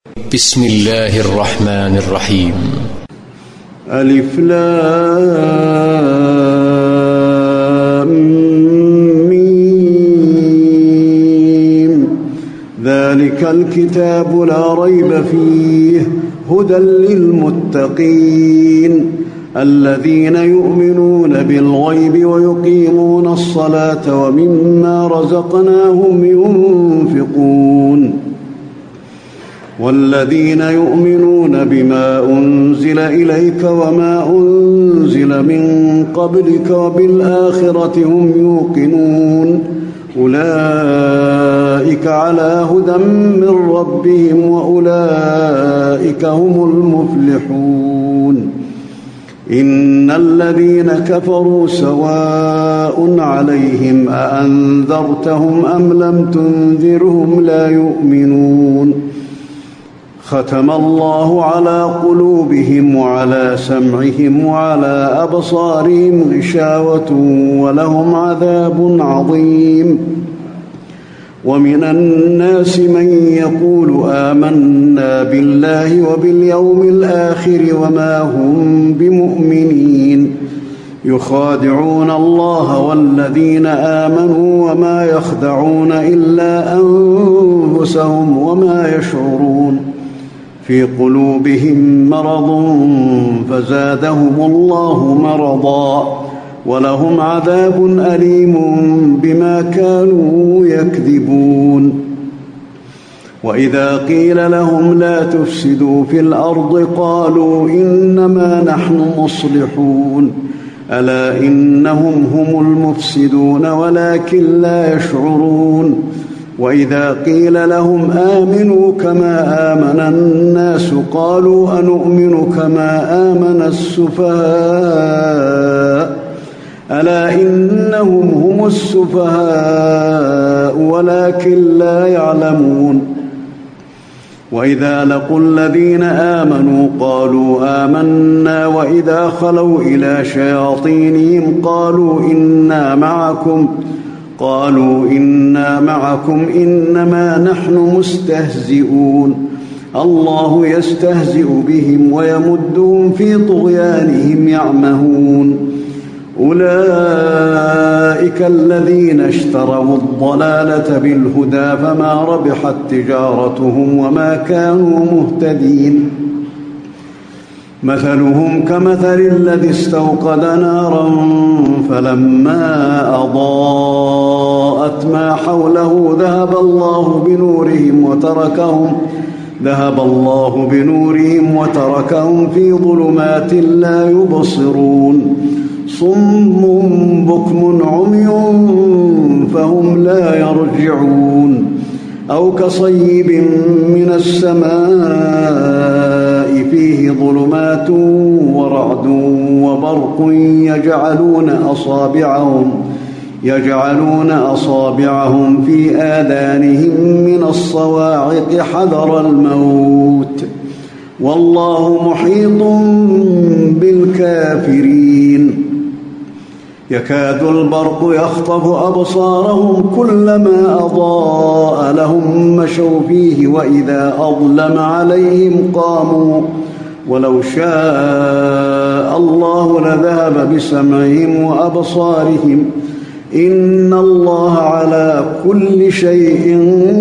بسم الله الرحمن الرحيم. ألف لام ميم. ذلك الكتاب لا ريب فيه هدى للمتقين الذين يؤمنون بالغيب ويقيمون الصلاة ومما رزقناهم ينفقون والذين يؤمنون بما أنزل إليك وما أنزل من قبلك وبالآخرة هم يوقنون أولئك على هدى من ربهم وأولئك هم المفلحون. إن الذين كفروا سواء عليهم أأنذرتهم أم لم تنذرهم لا يؤمنون. ختم الله على قلوبهم وعلى سمعهم وعلى أبصارهم غشاوة ولهم عذاب عظيم. ومن الناس من يقول آمنا بالله وباليوم الآخر وما هم بمؤمنين يخادعون الله والذين آمنوا وما يخدعون إلا أنفسهم وما يشعرون. في قلوبهم مرض فزادهم الله مرضا ولهم عذاب أليم بما كانوا يكذبون. وإذا قيل لهم لا تفسدوا في الأرض قالوا إنما نحن مصلحون ألا إنهم هم المفسدون ولكن لا يشعرون. وإذا قيل لهم آمنوا كما آمن الناس قالوا أنؤمن كما آمن السفهاء ألا إنهم هم السفهاء ولكن لا يعلمون. وإذا لقوا الذين آمنوا قالوا آمنا وإذا خلوا إلى شياطينهم قالوا إنا معكم إنما نحن مستهزئون. الله يستهزئ بهم ويمدهم في طغيانهم يعمهون. أولئك الذين اشتروا الضلالة بالهدى فما ربحت تجارتهم وما كانوا مهتدين. مثلهم كمثل الذي استوقد نارا فلما أضاءت ما حوله ذهب الله بنورهم وتركهم في ظلمات لا يبصرون. صم بكم عمي فهم لا يرجعون. أو كصيب من السماء فيه ظلمات ورعد وبرق يجعلون أصابعهم في آذانهم من الصواعق حذر الموت والله محيط بالكافرين. يكاد البرق يخطف أبصارهم كلما أضاء لهم مشوا فيه وإذا أظلم عليهم قاموا ولو شاء الله لذهب بسمعهم وأبصارهم إن الله على كل شيء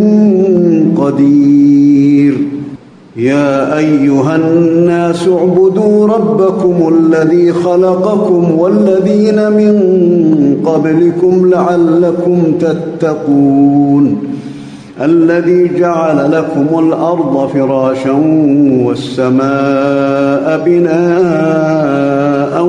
قدير. يا أيها الناس اعبدوا ربكم الذي خلقكم والذين من قبلكم لعلكم تتقون. الذي جعل لكم الأرض فراشا والسماء بناء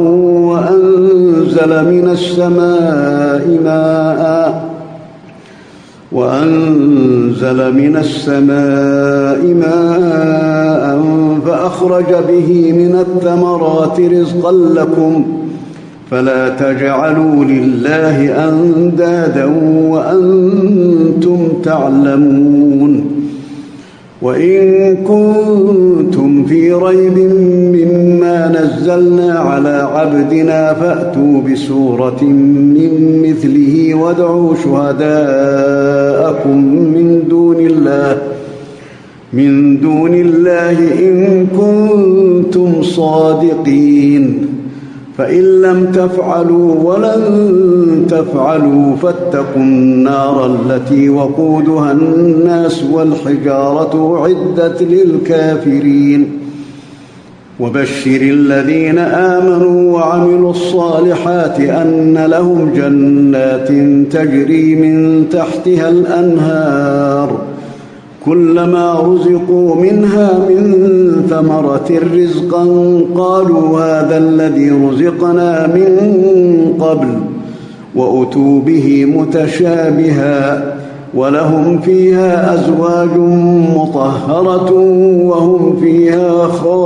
وأنزل من السماء ماء فأخرج به من الثمرات رزقا لكم فلا تجعلوا لله أندادا وأنتم تعلمون. وإن كنتم في ريب مما نزلنا على عبدنا فأتوا بسورة من مثله وادعوا شهداءكم من دون الله من دون الله إن كنتم صادقين. فإن لم تفعلوا ولن تفعلوا فاتقوا النار التي وقودها الناس والحجارة أعدت للكافرين. وبشر الذين آمنوا وعملوا الصالحات أن لهم جنات تجري من تحتها الأنهار كلما رزقوا منها من ثمرة رزقا قالوا هذا الذي رزقنا من قبل وأتوا به متشابها ولهم فيها أزواج مطهرة وهم فيها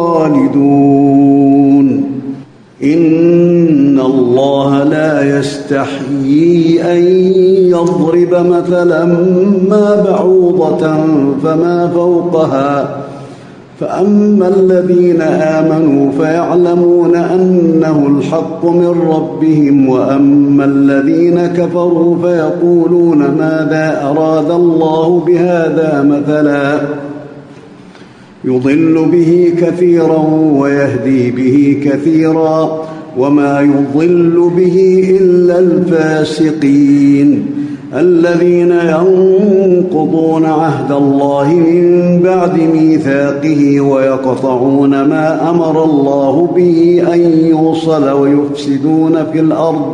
خالدون. إن الله لا يستحيي أن يضرب مثلا ما بعوضة فما فوقها فأما الذين آمنوا فيعلمون أنه الحق من ربهم وأما الذين كفروا فيقولون ماذا أراد الله بهذا مثلا يضل به كثيرا ويهدي به كثيرا وما يضل به إلا الفاسقين الذين ينقضون عهد الله من بعد ميثاقه ويقطعون ما أمر الله به أن يوصل ويفسدون في الأرض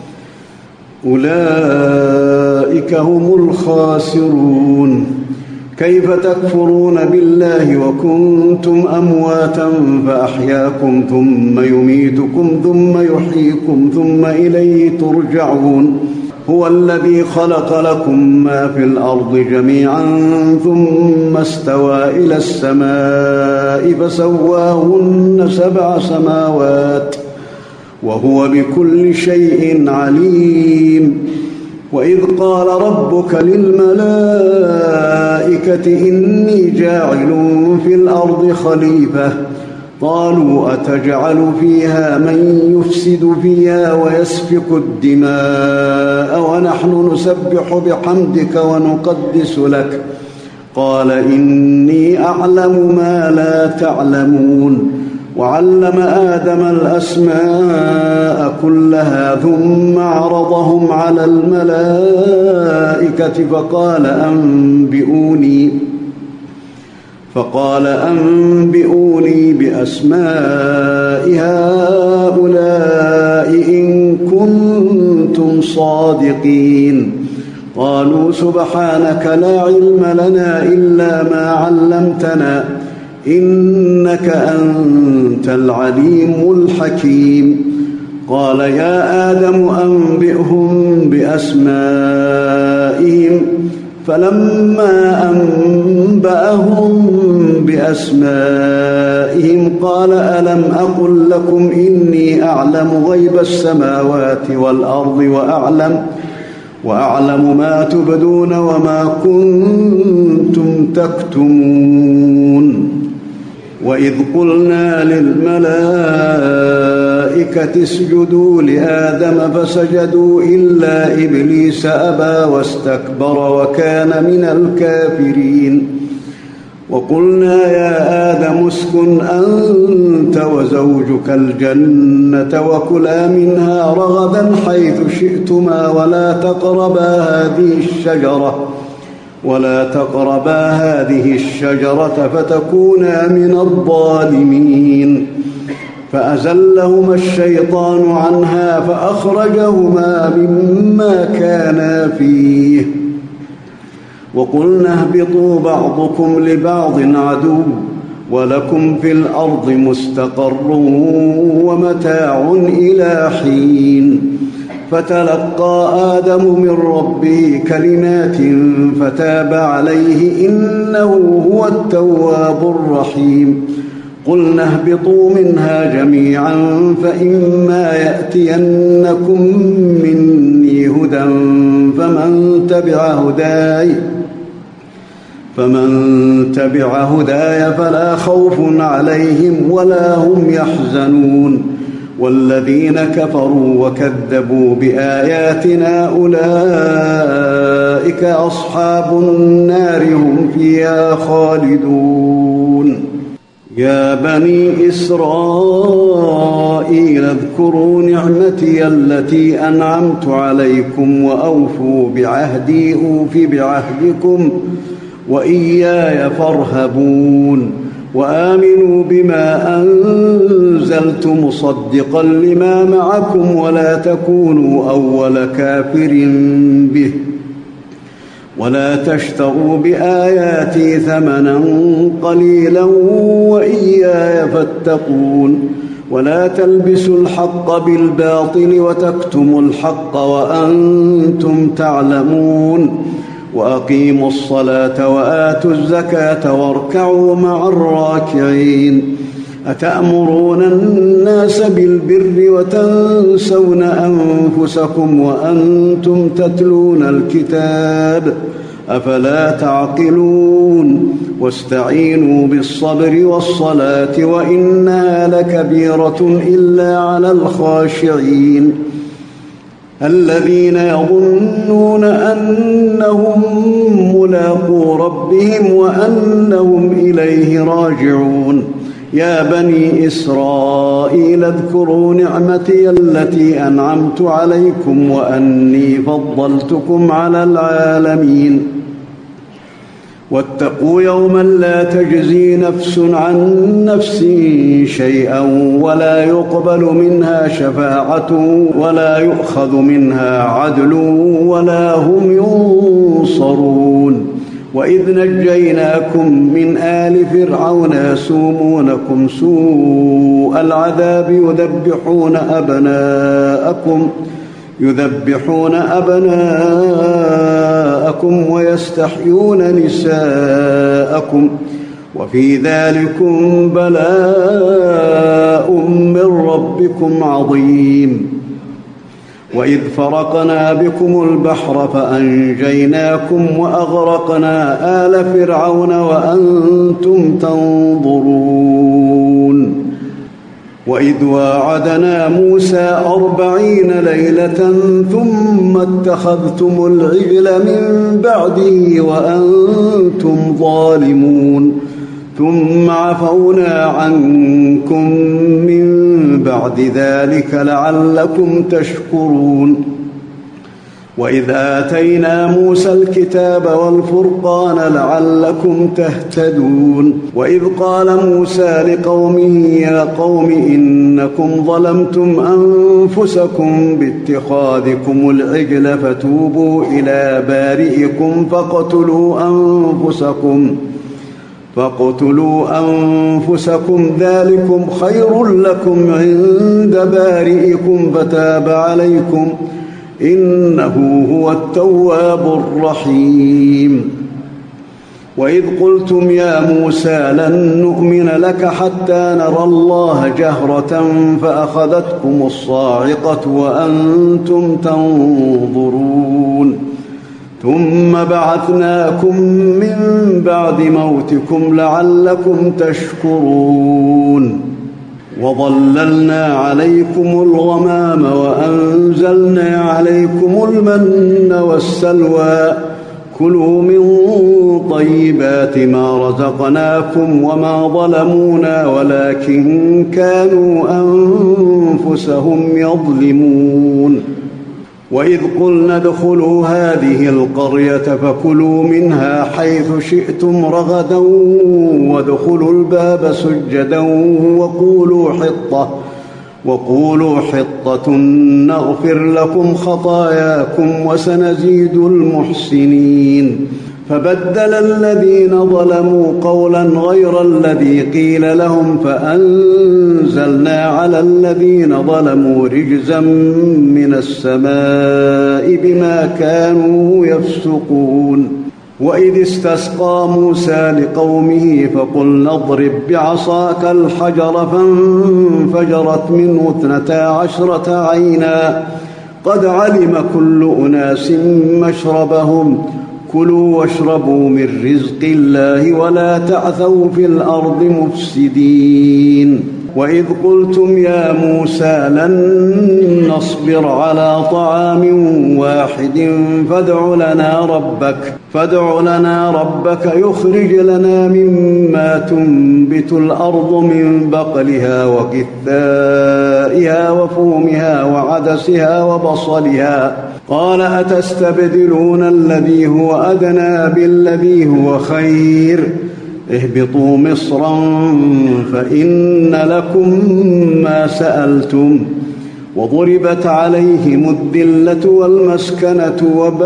أولئك هم الخاسرون. كيف تكفرون بالله وكنتم أمواتا فأحياكم ثم يميتكم ثم يحييكم ثم إليه ترجعون. هو الذي خلق لكم ما في الأرض جميعا ثم استوى إلى السماء فسواهن 7 سماوات وهو بكل شيء عليم. وإذ قال ربك للملائكة إني جاعل في الأرض خليفة قالوا أتجعل فيها من يفسد فيها ويسفك الدماء ونحن نسبح بحمدك ونقدس لك قال إني أعلم ما لا تعلمون. وعلم آدم الأسماء كلها ثم عرضهم على الملائكة فقال أنبئوني بأسماء هؤلاء إن كنتم صادقين. قالوا سبحانك لا علم لنا إلا ما علمتنا إنك أنت العليم الحكيم. قال يا آدم أنبئهم بأسمائهم فلما أنبأهم بأسمائهم قال ألم أقل لكم إني أعلم غيب السماوات والأرض وأعلم ما تبدون وما كنتم تكتمون. وإذ قلنا للملائكة اسجدوا لآدم فسجدوا إلا إبليس أبى واستكبر وكان من الكافرين. وقلنا يا آدم اسكن أنت وزوجك الجنة وكلا منها رغدا حيث شئتما ولا تقربا هذه الشجرة فتكونا من الظالمين. فأزلهما الشيطان عنها فأخرجهما مما كانا فيه. وقلنا اهبطوا بعضكم لبعض عدو ولكم في الأرض مستقر ومتاع إلى حين. فتلقى آدم من ربه كلمات فتاب عليه إنه هو التواب الرحيم. قلنا اهبطوا منها جميعا فإما يأتينكم مني هدى فمن تبع هداي فلا خوف عليهم ولا هم يحزنون. والذين كفروا وكذبوا بآياتنا أولئك أصحاب النار هم فيها خالدون. يا بني إسرائيل اذكروا نعمتي التي أنعمت عليكم وأوفوا بعهدي أوف بعهدكم وإياي فارهبون. وآمنوا بما أنزلت مصدقا لما معكم ولا تكونوا أول كافر به ولا تشتروا بآياتي ثمنا قليلا وإياي فاتقون. ولا تلبسوا الحق بالباطل وتكتموا الحق وأنتم تعلمون. وأقيموا الصلاة وآتوا الزكاة واركعوا مع الراكعين. أتأمرون الناس بالبر وتنسون أنفسكم وأنتم تتلون الكتاب أفلا تعقلون. واستعينوا بالصبر والصلاة وإنها لكبيرة إلا على الخاشعين الذين يظنون أنهم ملاقو ربهم وأنهم إليه راجعون. يا بني إسرائيل اذكروا نعمتي التي أنعمت عليكم وأني فضلتكم على العالمين. واتقوا يوما لا تجزي نفس عن نفس شيئا ولا يقبل منها شفاعة ولا يؤخذ منها عدل ولا هم ينصرون. وإذ نجيناكم من آل فرعون يسومونكم سوء العذاب يذبحون أبناءكم ويستحيون نساءكم وفي ذلكم بلاء من ربكم عظيم. وإذ فرقنا بكم البحر فأنجيناكم وأغرقنا آل فرعون وأنتم تنظرون. وإذ واعدنا موسى 40 ليلة ثم اتخذتم العجل من بعده وأنتم ظالمون ثم عفونا عنكم من بعد ذلك لعلكم تشكرون. وإذ آتينا موسى الكتاب والفرقان لعلكم تهتدون. وإذ قال موسى لقومه يا قوم إنكم ظلمتم أنفسكم باتخاذكم العجل فتوبوا إلى بارئكم فاقتلوا أنفسكم ذلكم خير لكم عند بارئكم فتاب عليكم إنه هو التواب الرحيم. وإذ قلتم يا موسى لن نؤمن لك حتى نرى الله جهرة فأخذتكم الصاعقة وأنتم تنظرون ثم بعثناكم من بعد موتكم لعلكم تشكرون. وظللنا عليكم الغمام وأنزلنا عليكم المن والسلوى كلوا من طيبات ما رزقناكم وما ظلمونا ولكن كانوا أنفسهم يظلمون. وإذ قلنا ادخلوا هذه القرية فكلوا منها حيث شئتم رغدا وادخلوا الباب سجدا وقولوا حطة نغفر لكم خطاياكم وسنزيد المحسنين. فبدل الذين ظلموا قولا غير الذي قيل لهم فأنزلنا على الذين ظلموا رجزا من السماء بما كانوا يفسقون. وإذ استسقى موسى لقومه فقلنا اضرب بعصاك الحجر فانفجرت منه 12 عينا قد علم كل أناس مشربهم كلوا واشربوا من رزق الله ولا تعثوا في الأرض مفسدين وإذ قلتم يا موسى لن نصبر على طعام واحد فادع لنا ربك يخرج لنا مما تنبت الأرض من بقلها وقثائها وفومها وعدسها وبصلها قال أتستبدلون الذي هو أدنى بالذي هو خير اهبطوا مصرا فإن لكم ما سألتم وضربت عليهم الذلة والمسكنة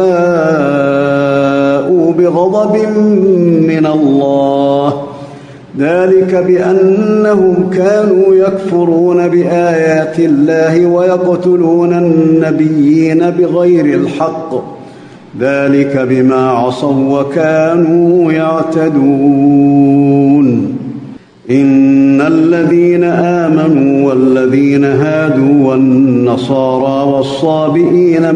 وباءوا بغضب من الله ذلك بأنهم كانوا يكفرون بآيات الله ويقتلون النبيين بغير الحق ذلك بما عصوا وكانوا يعتدون إن الذين آمنوا والذين هادوا والنصارى والصابئين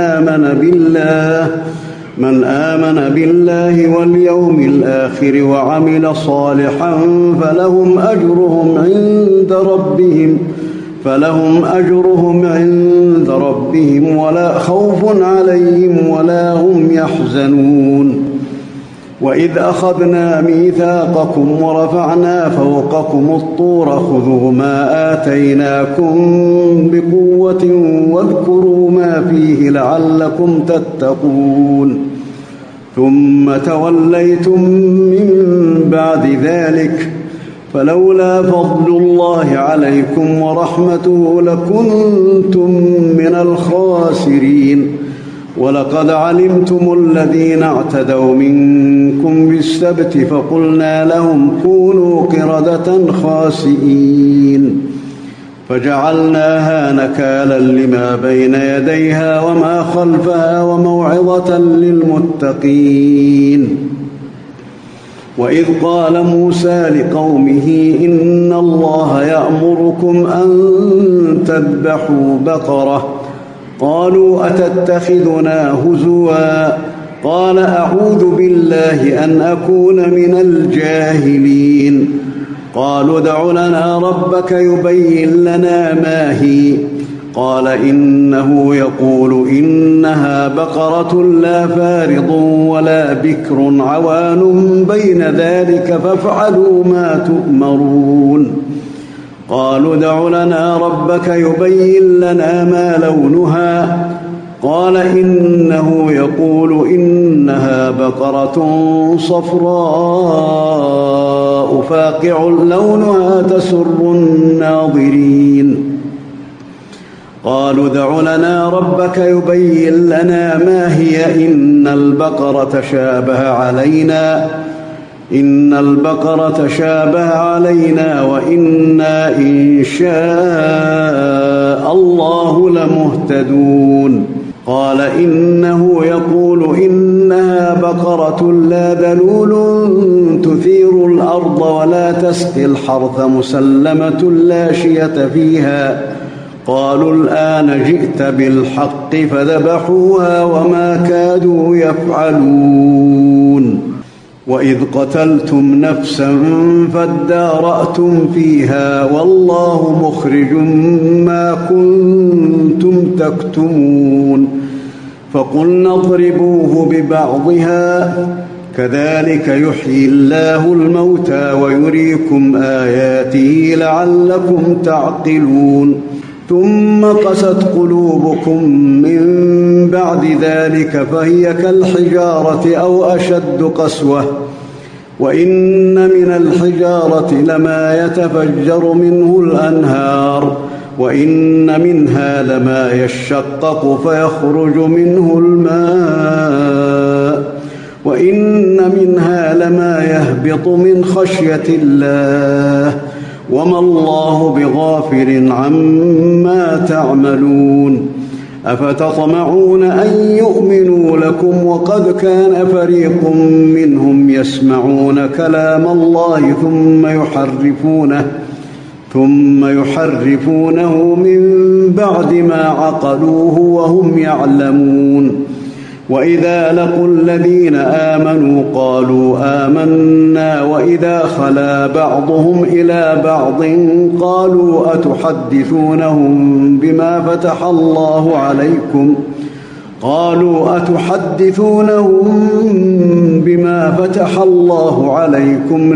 من آمن بالله واليوم الآخر وعمل صالحا فلهم أجرهم عند ربهم ولا خوف عليهم ولا هم يحزنون وإذ أخذنا ميثاقكم ورفعنا فوقكم الطور خذوا ما آتيناكم بقوة واذكروا ما فيه لعلكم تتقون ثم توليتم من بعد ذلك فلولا فضل الله عليكم ورحمته لكنتم من الخاسرين ولقد علمتم الذين اعتدوا منكم بالسبت فقلنا لهم كونوا قردة خاسئين فجعلناها نكالا لما بين يديها وما خلفها وموعظة للمتقين وإذ قال موسى لقومه إن الله يأمركم أن تذبحوا بقرة قالوا أتتخذنا هزوا قال أعوذ بالله أن أكون من الجاهلين قالوا ادع لنا ربك يبين لنا ما هي قال إنه يقول إنها بقرة لا فارض ولا بكر عوان بين ذلك فافعلوا ما تؤمرون قالوا ادع لنا ربك يبين لنا ما لونها قال إنه يقول إنها بقرة صفراء فاقع لونها تسر الناظرين قالوا ادع لنا ربك يبين لنا ما هي إن البقرة شابه علينا وإنا إن شاء الله لمهتدون قال إنه يقول إنها بقرة لا ذلول تثير الأرض ولا تسقي الحرث مسلمة لا شية فيها قالوا الآن جئت بالحق فذبحوها وما كادوا يفعلون وإذ قتلتم نفسا فادارأتم فيها والله مخرج ما كنتم تكتمون فقلنا اضربوه ببعضها كذلك يحيي الله الموتى ويريكم آياته لعلكم تعقلون ثم قست قلوبكم من بعد ذلك فهي كالحجارة أو أشد قسوة وإن من الحجارة لما يتفجر منه الأنهار وإن منها لما يشقق فيخرج منه الماء وإن منها لما يهبط من خشية الله وما الله بغافل عما تعملون أفتطمعون أن يؤمنوا لكم وقد كان فريق منهم يسمعون كلام الله ثم يحرفونه من بعد ما عقلوه وهم يعلمون وإذا لقوا الذين آمنوا قالوا آمنا وإذا خلا بعضهم إلى بعض قالوا أتحدثونهم بما فتح الله عليكم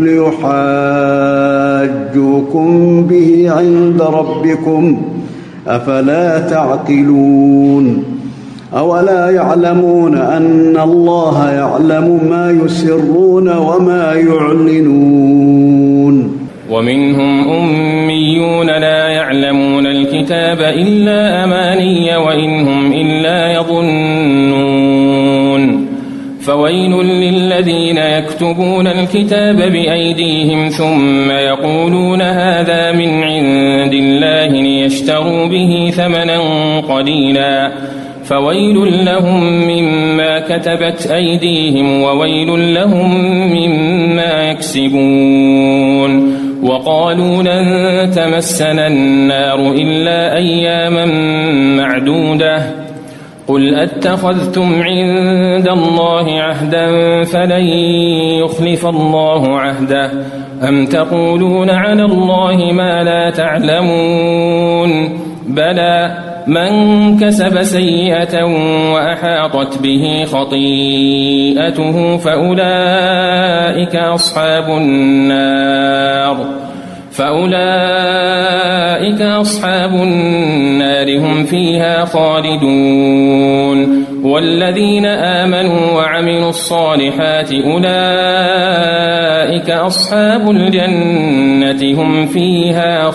ليحاجوكم به عند ربكم أفلا تعقلون أولا يعلمون أن الله يعلم ما يسرون وما يعلنون ومنهم أميون لا يعلمون الكتاب إلا أماني وإن هم إلا يظنون فويل للذين يكتبون الكتاب بأيديهم ثم يقولون هذا من عند الله ليشتروا به ثمنا قليلا فويل لهم مما كتبت أيديهم وويل لهم مما يكسبون وقالوا لن تمسنا النار إلا أياما معدودة قل أتخذتم عند الله عهدا فلن يخلف الله عهده أم تقولون على الله ما لا تعلمون بلى من كسب سيئة وأحاطت به خطيئته فأولئك أصحاب النار هم فيها خالدون والذين آمنوا وعملوا الصالحات أولئك أصحاب الجنة هم فيها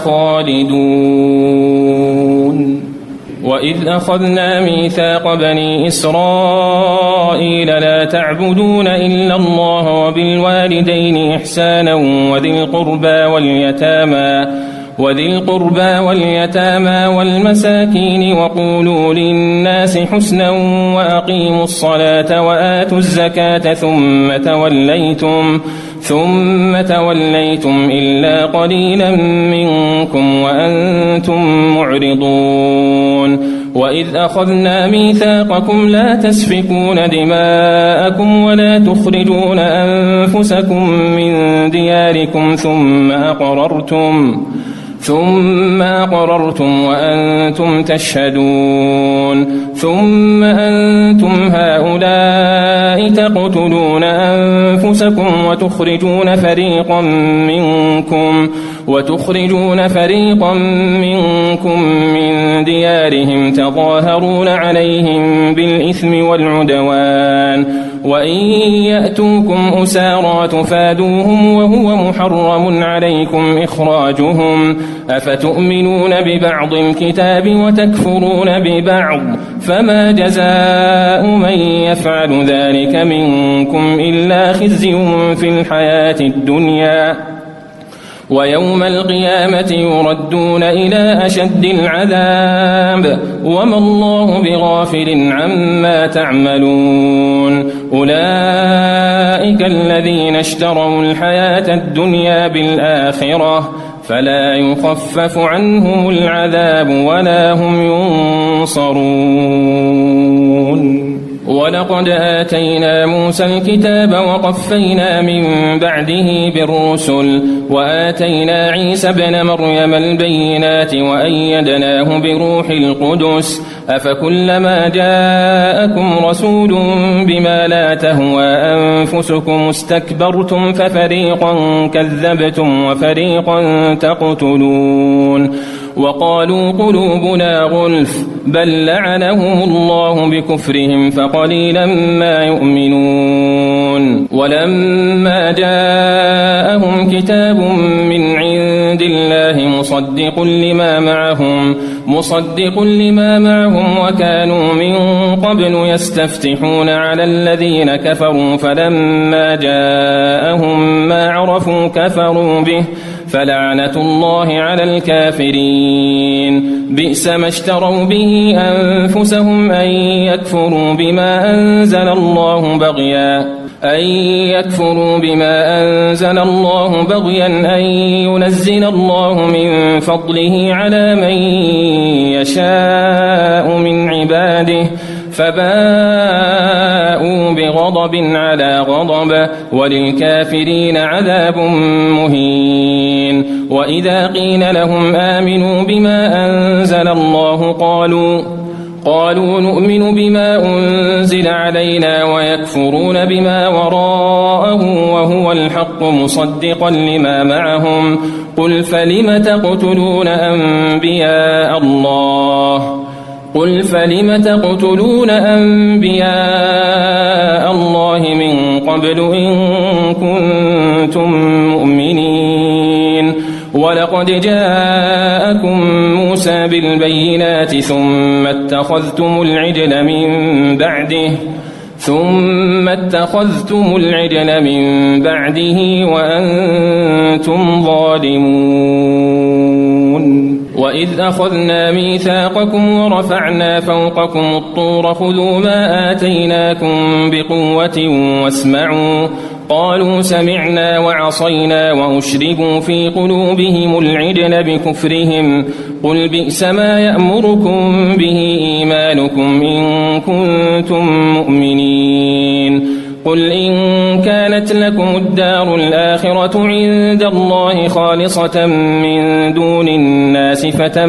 خالدون وإذ أخذنا ميثاق بني إسرائيل لا تعبدون إلا الله وبالوالدين إحسانا وذي القربى واليتامى والمساكين وقولوا للناس حسنا وأقيموا الصلاة وآتوا الزكاة ثم توليتم إلا قليلا منكم وأنتم معرضون وإذ أخذنا ميثاقكم لا تسفكون دماءكم ولا تخرجون أنفسكم من دياركم ثم أقررتم وأنتم تشهدون ثم أنتم هؤلاء تقتلون أنفسكم وتخرجون فريقا منكم من ديارهم تظاهرون عليهم بالإثم والعدوان وإن يأتوكم أسارى تفادوهم وهو محرم عليكم إخراجهم أفتؤمنون ببعض الكتاب وتكفرون ببعض فما جزاء من يفعل ذلك منكم إلا خزي في الحياة الدنيا ويوم القيامة يردون إلى أشد العذاب وما الله بغافل عما تعملون أولئك الذين اشتروا الحياة الدنيا بالآخرة فلا يخفف عنهم العذاب ولا هم ينصرون ولقد آتينا موسى الكتاب وقفينا من بعده بالرسل وآتينا عيسى ابن مريم البينات وأيدناه بروح القدس أفكلما جاءكم رسول بما لا تهوى أنفسكم استكبرتم ففريقا كذبتم وفريقا تقتلون وقالوا قلوبنا غلف بل لعنهم الله بكفرهم فقليلا ما يؤمنون ولما جاءهم كتاب من عند الله مصدق لما معهم وكانوا من قبل يستفتحون على الذين كفروا فلما جاءهم ما عرفوا كفروا به فلعنة الله على الكافرين بئس ما اشتروا به أنفسهم أن يكفروا بما أنزل الله بغيا أن ينزل الله من فضله على من يشاء من عباده فباءوا بغضب على غضب وللكافرين عذاب مهين. وإذا قيل لهم آمنوا بما أنزل الله قالوا نؤمن بما أنزل علينا ويكفرون بما وراءه وهو الحق مصدقا لما معهم. قل فلم تقتلون أنبياء الله من قبل إن كنتم مؤمنين. ولقد جاءكم موسى بالبينات ثم اتخذتم العجل من بعده وأنتم ظالمون. وإذ أخذنا ميثاقكم ورفعنا فوقكم الطور خذوا ما آتيناكم بقوة واسمعوا. قالوا سمعنا وعصينا وأشربوا في قلوبهم العجل بكفرهم. قل بئس ما يأمركم به إيمانكم إن كنتم مؤمنين. قل إن كانت لكم الدار الآخرة عند الله خالصة من دون الناس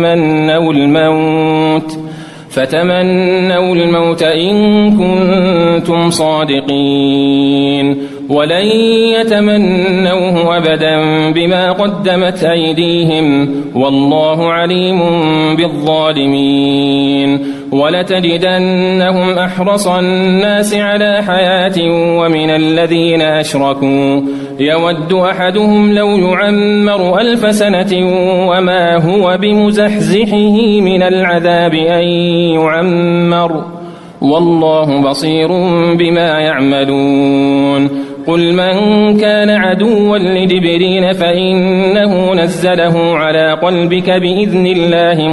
فتمنوا الموت إن كنتم صادقين. ولن يتمنوه أبدا بما قدمت أيديهم والله عليم بالظالمين. ولتجدنهم أحرص الناس على حياة ومن الذين أشركوا يود أحدهم لو يعمر 1000 سنة وما هو بمزحزحه من العذاب أن يعمر والله بصير بما يعملون. قل من كان عدوا لجبريل فإنه نزله على قلبك بإذن الله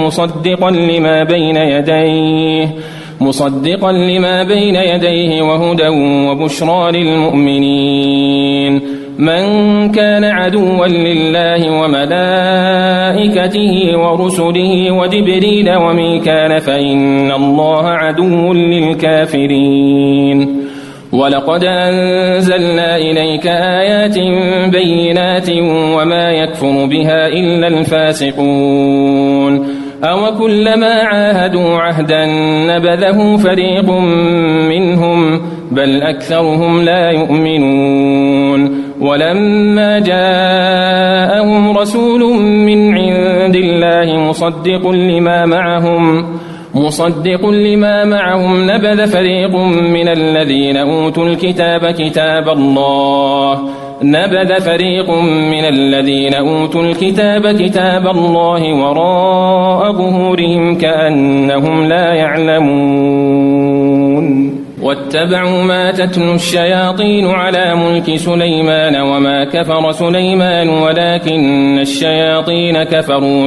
مصدقا لما بين يديه وهدى وبشرى للمؤمنين. من كان عدوا لله وملائكته ورسله وجبريل وميكال فإن الله عدو للكافرين. ولقد أنزلنا إليك آيات بينات وما يكفر بها إلا الفاسقون. أوكلما عاهدوا عهدا نبذه فريق منهم بل أكثرهم لا يؤمنون. ولما جاءهم رسول من عند الله مصدق لما معهم نبذ فريق من الذين أوتوا الكتاب كتاب الله وراء ظهورهم كأنهم لا يعلمون. واتبعوا ما تتلو الشياطين على ملك سليمان وما كفر سليمان ولكن الشياطين كفروا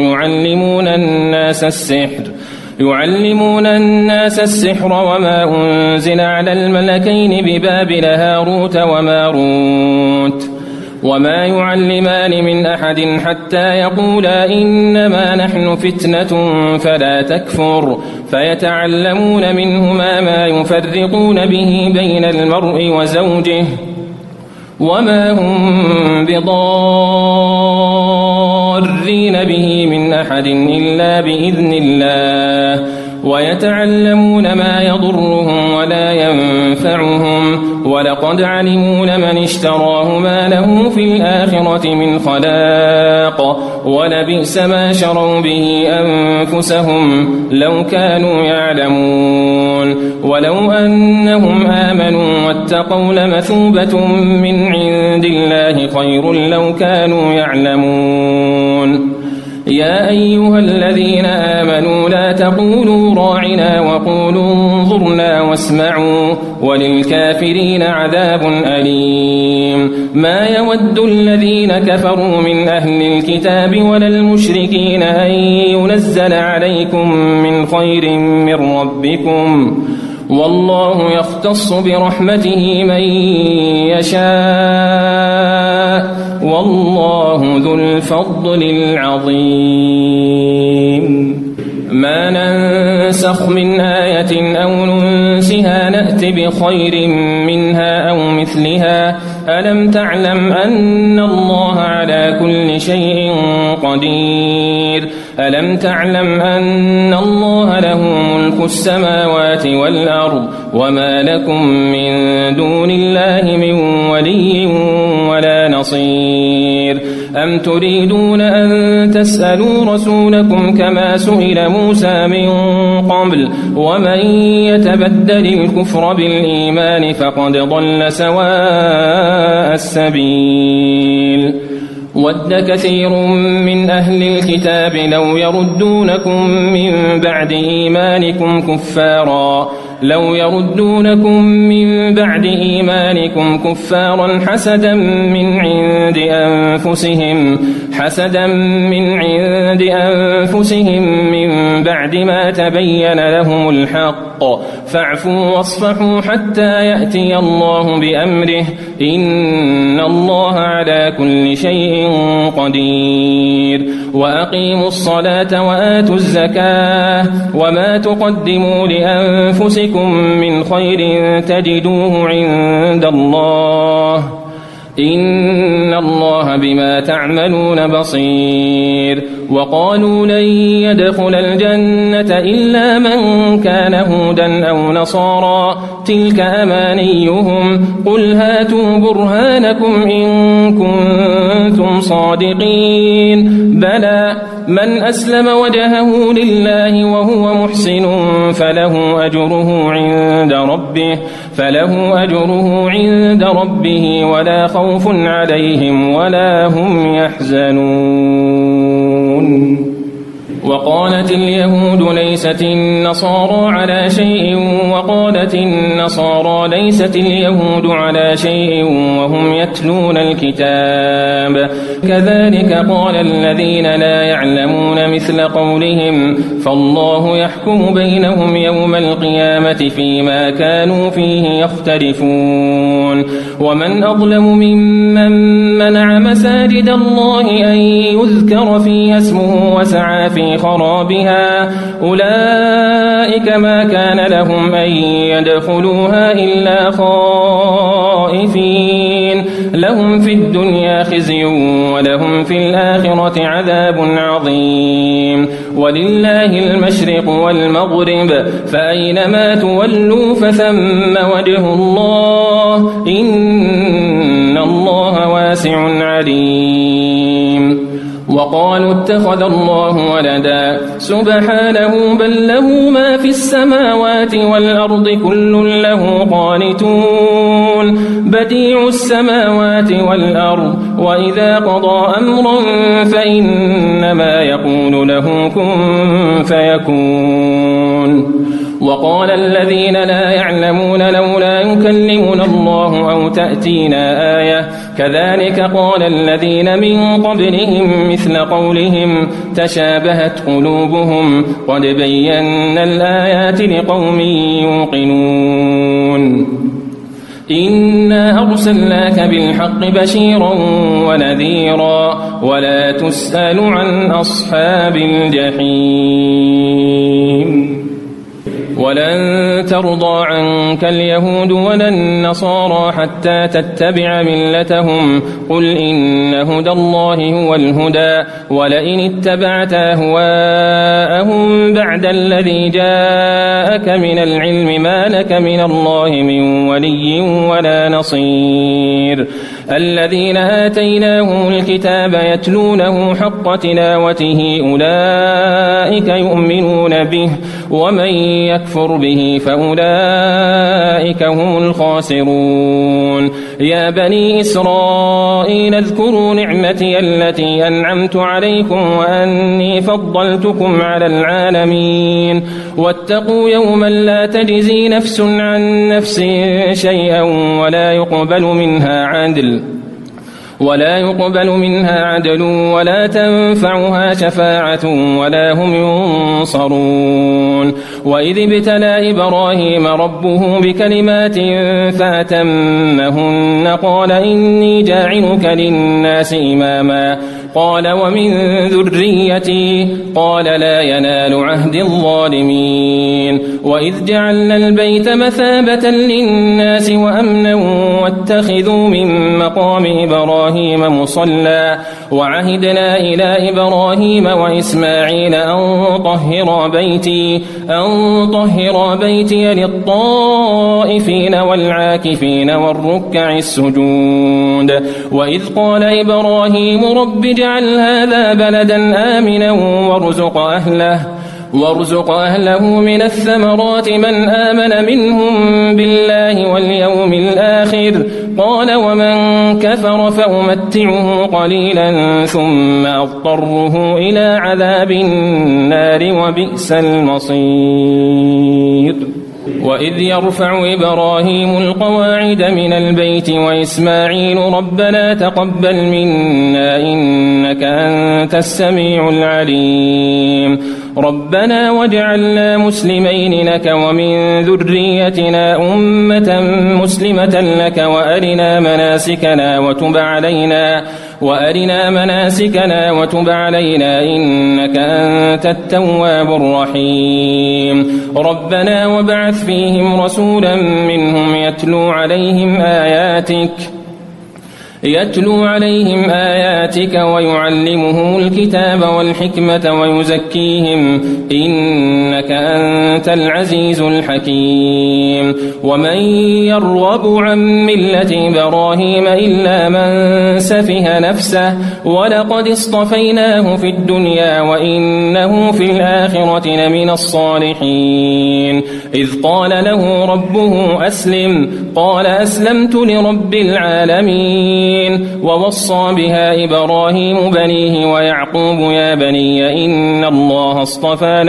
يعلمون الناس السحر وما أنزل على الملكين ببابل هاروت وماروت وما يعلمان من أحد حتى يقولا إنما نحن فتنة فلا تكفر فيتعلمون منهما ما يفرقون به بين المرء وزوجه وما هم بضارين به من أحد إلا بإذن الله ويتعلمون ما يضرهم ولا ينفعهم ولقد علموا لمن اشتراه ما له في الآخرة من خلاق ولبئس ما شروا به أنفسهم لو كانوا يعلمون. ولو أنهم آمنوا واتقوا لمثوبة من عند الله خير لو كانوا يعلمون. يا أيها الذين آمنوا لا تقولوا راعنا وقولوا انظرنا واسمعوا وللكافرين عذاب أليم. ما يود الذين كفروا من أهل الكتاب ولا المشركين أن ينزل عليكم من خير من ربكم والله يختص برحمته من يشاء والله ذو الفضل العظيم. ما ننسخ من آية أو يأت بخير منها أو مثلها ألم تعلم أن الله على كل شيء قدير ألم تعلم أن الله له ملك السماوات والأرض وما لكم من دون الله من ولي ولا نصير أم تريدون أن تسألوا رسولكم كما سئل موسى من قبل ومن يتبدل الكفر بالإيمان فقد ضل سواء السبيل ود كثير من أهل الكتاب لو يردونكم من بعد إيمانكم كفارا حسدا من عند أنفسهم من بعد ما تبين لهم الحق فاعفوا واصفحوا حتى يأتي الله بأمره إن الله على كل شيء قدير وأقيموا الصلاة وآتوا الزكاة وما تقدموا لأنفسكم من خير تجدوه عند الله إن الله بما تعملون بصير وقالوا لن يدخل الجنة إلا من كان هودا أو نصارى تلك أمانيهم قل هاتوا برهانكم إن كنتم صادقين بلى من أسلم وجهه لله وهو محسن فله أجره عند ربه ولا خوف عليهم ولا هم يحزنون وقالت اليهود ليست النصارى على شيء وقالت النصارى ليست اليهود على شيء وهم يتلون الكتاب كذلك قال الذين لا يعلمون مثل قولهم فالله يحكم بينهم يوم القيامة فيما كانوا فيه يختلفون ومن أظلم ممن منع مساجد الله أن يذكر فيها اسمه وسعى في خرابها أولئك ما كان لهم أن يدخلوها إلا خائفين لهم في الدنيا خزي ولهم في الآخرة عذاب عظيم ولله المشرق والمغرب فأينما تولوا فثم وجه الله إن الله واسع عليم وقالوا اتخذ الله ولدا سبحانه بل له ما في السماوات والأرض كل له قانتون بديع السماوات والأرض وإذا قضى أمرا فإنما يقول له كن فيكون وقال الذين لا يعلمون لولا يكلمنا الله أو تأتينا آية كذلك قال الذين من قبلهم مثل قولهم تشابهت قلوبهم قد بينا الآيات لقوم يوقنون إنا أرسلناك بالحق بشيرا ونذيرا ولا تسأل عن أصحاب الجحيم ولن ترضى عنك اليهود ولا النصارى حتى تتبع ملتهم قل إن هدى الله هو الهدى ولئن اتبعت أهواءهم بعد الذي جاءك من العلم ما لك من الله من ولي ولا نصير الذين آتيناهم الكتاب يتلونه حق تلاوته أولئك يؤمنون به ومن يكفر به فأولئك هم الخاسرون يا بني إسرائيل اذكروا نعمتي التي أنعمت عليكم وأني فضلتكم على العالمين واتقوا يوما لا تجزي نفس عن نفس شيئا ولا يقبل منها عدل ولا تنفعها شفاعة ولا هم ينصرون وإذ ابتلى إبراهيم ربه بكلمات فأتمهن قال إني جاعلك للناس إماما قال ومن ذريتي قال لا ينال عهد الظالمين وإذ جعلنا البيت مثابة للناس وأمنا واتخذوا من مقام إبراهيم مصلى وعهدنا إلى إبراهيم وإسماعيل أن طهر بيتي للطائفين والعاكفين والركع السجود وإذ قال إبراهيم رب اجعل هذا بلدا آمنا وارزق أهله من الثمرات من آمن منهم بالله واليوم الآخر قال ومن كفر فأمتعه قليلا ثم أضطره إلى عذاب النار وبئس المصير وإذ يرفع إبراهيم القواعد من البيت وإسماعيل ربنا تقبل منا إنك أنت السميع العليم ربنا واجعلنا مسلمين لك ومن ذريتنا أمة مسلمة لك وأرنا مناسكنا وتب علينا إنك أنت التواب الرحيم ربنا وابعث فيهم رسولا منهم يتلو عليهم آياتك ويعلمهم الكتاب والحكمة ويزكيهم إنك أنت العزيز الحكيم ومن يرغب عن ملة إبراهيم إلا من سفه نفسه ولقد اصطفيناه في الدنيا وإنه في الآخرة لمن الصالحين إذ قال له ربه أسلم قال أسلمت لرب العالمين ووصى بها إبراهيم بنيه ويعقوب يا بني إن الله اصطفى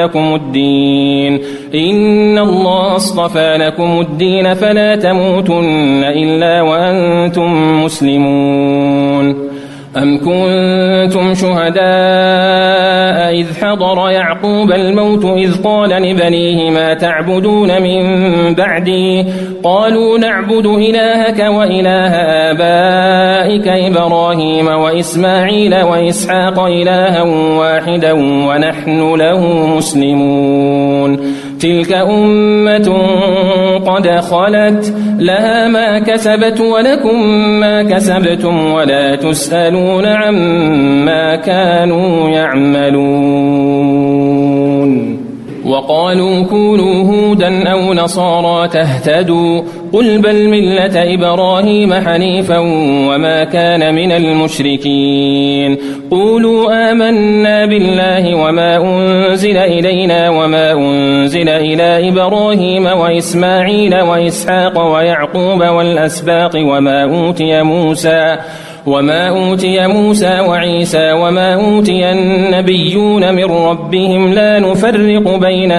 لكم الدين فلا تموتن إلا وأنتم مسلمون أم كنتم شهداء إذ حضر يعقوب الموت إذ قال لبنيه ما تعبدون من بعدي قالوا نعبد إلهك وإله آبائك إبراهيم وإسماعيل وإسحاق إلها واحدا ونحن له مسلمون تلك أمة قد خلت لها ما كسبت ولكم ما كسبتم ولا تسألون عما كانوا يعملون وقالوا كونوا هودا أو نصارى تهتدوا قل بل ملة إبراهيم حنيفا وما كان من المشركين قولوا آمنا بالله وما أنزل إلينا وما أنزل إلى إبراهيم وإسماعيل وإسحاق ويعقوب والأسباط وما أوتي موسى وعيسى وما أوتي النبيون من ربهم لا نفرق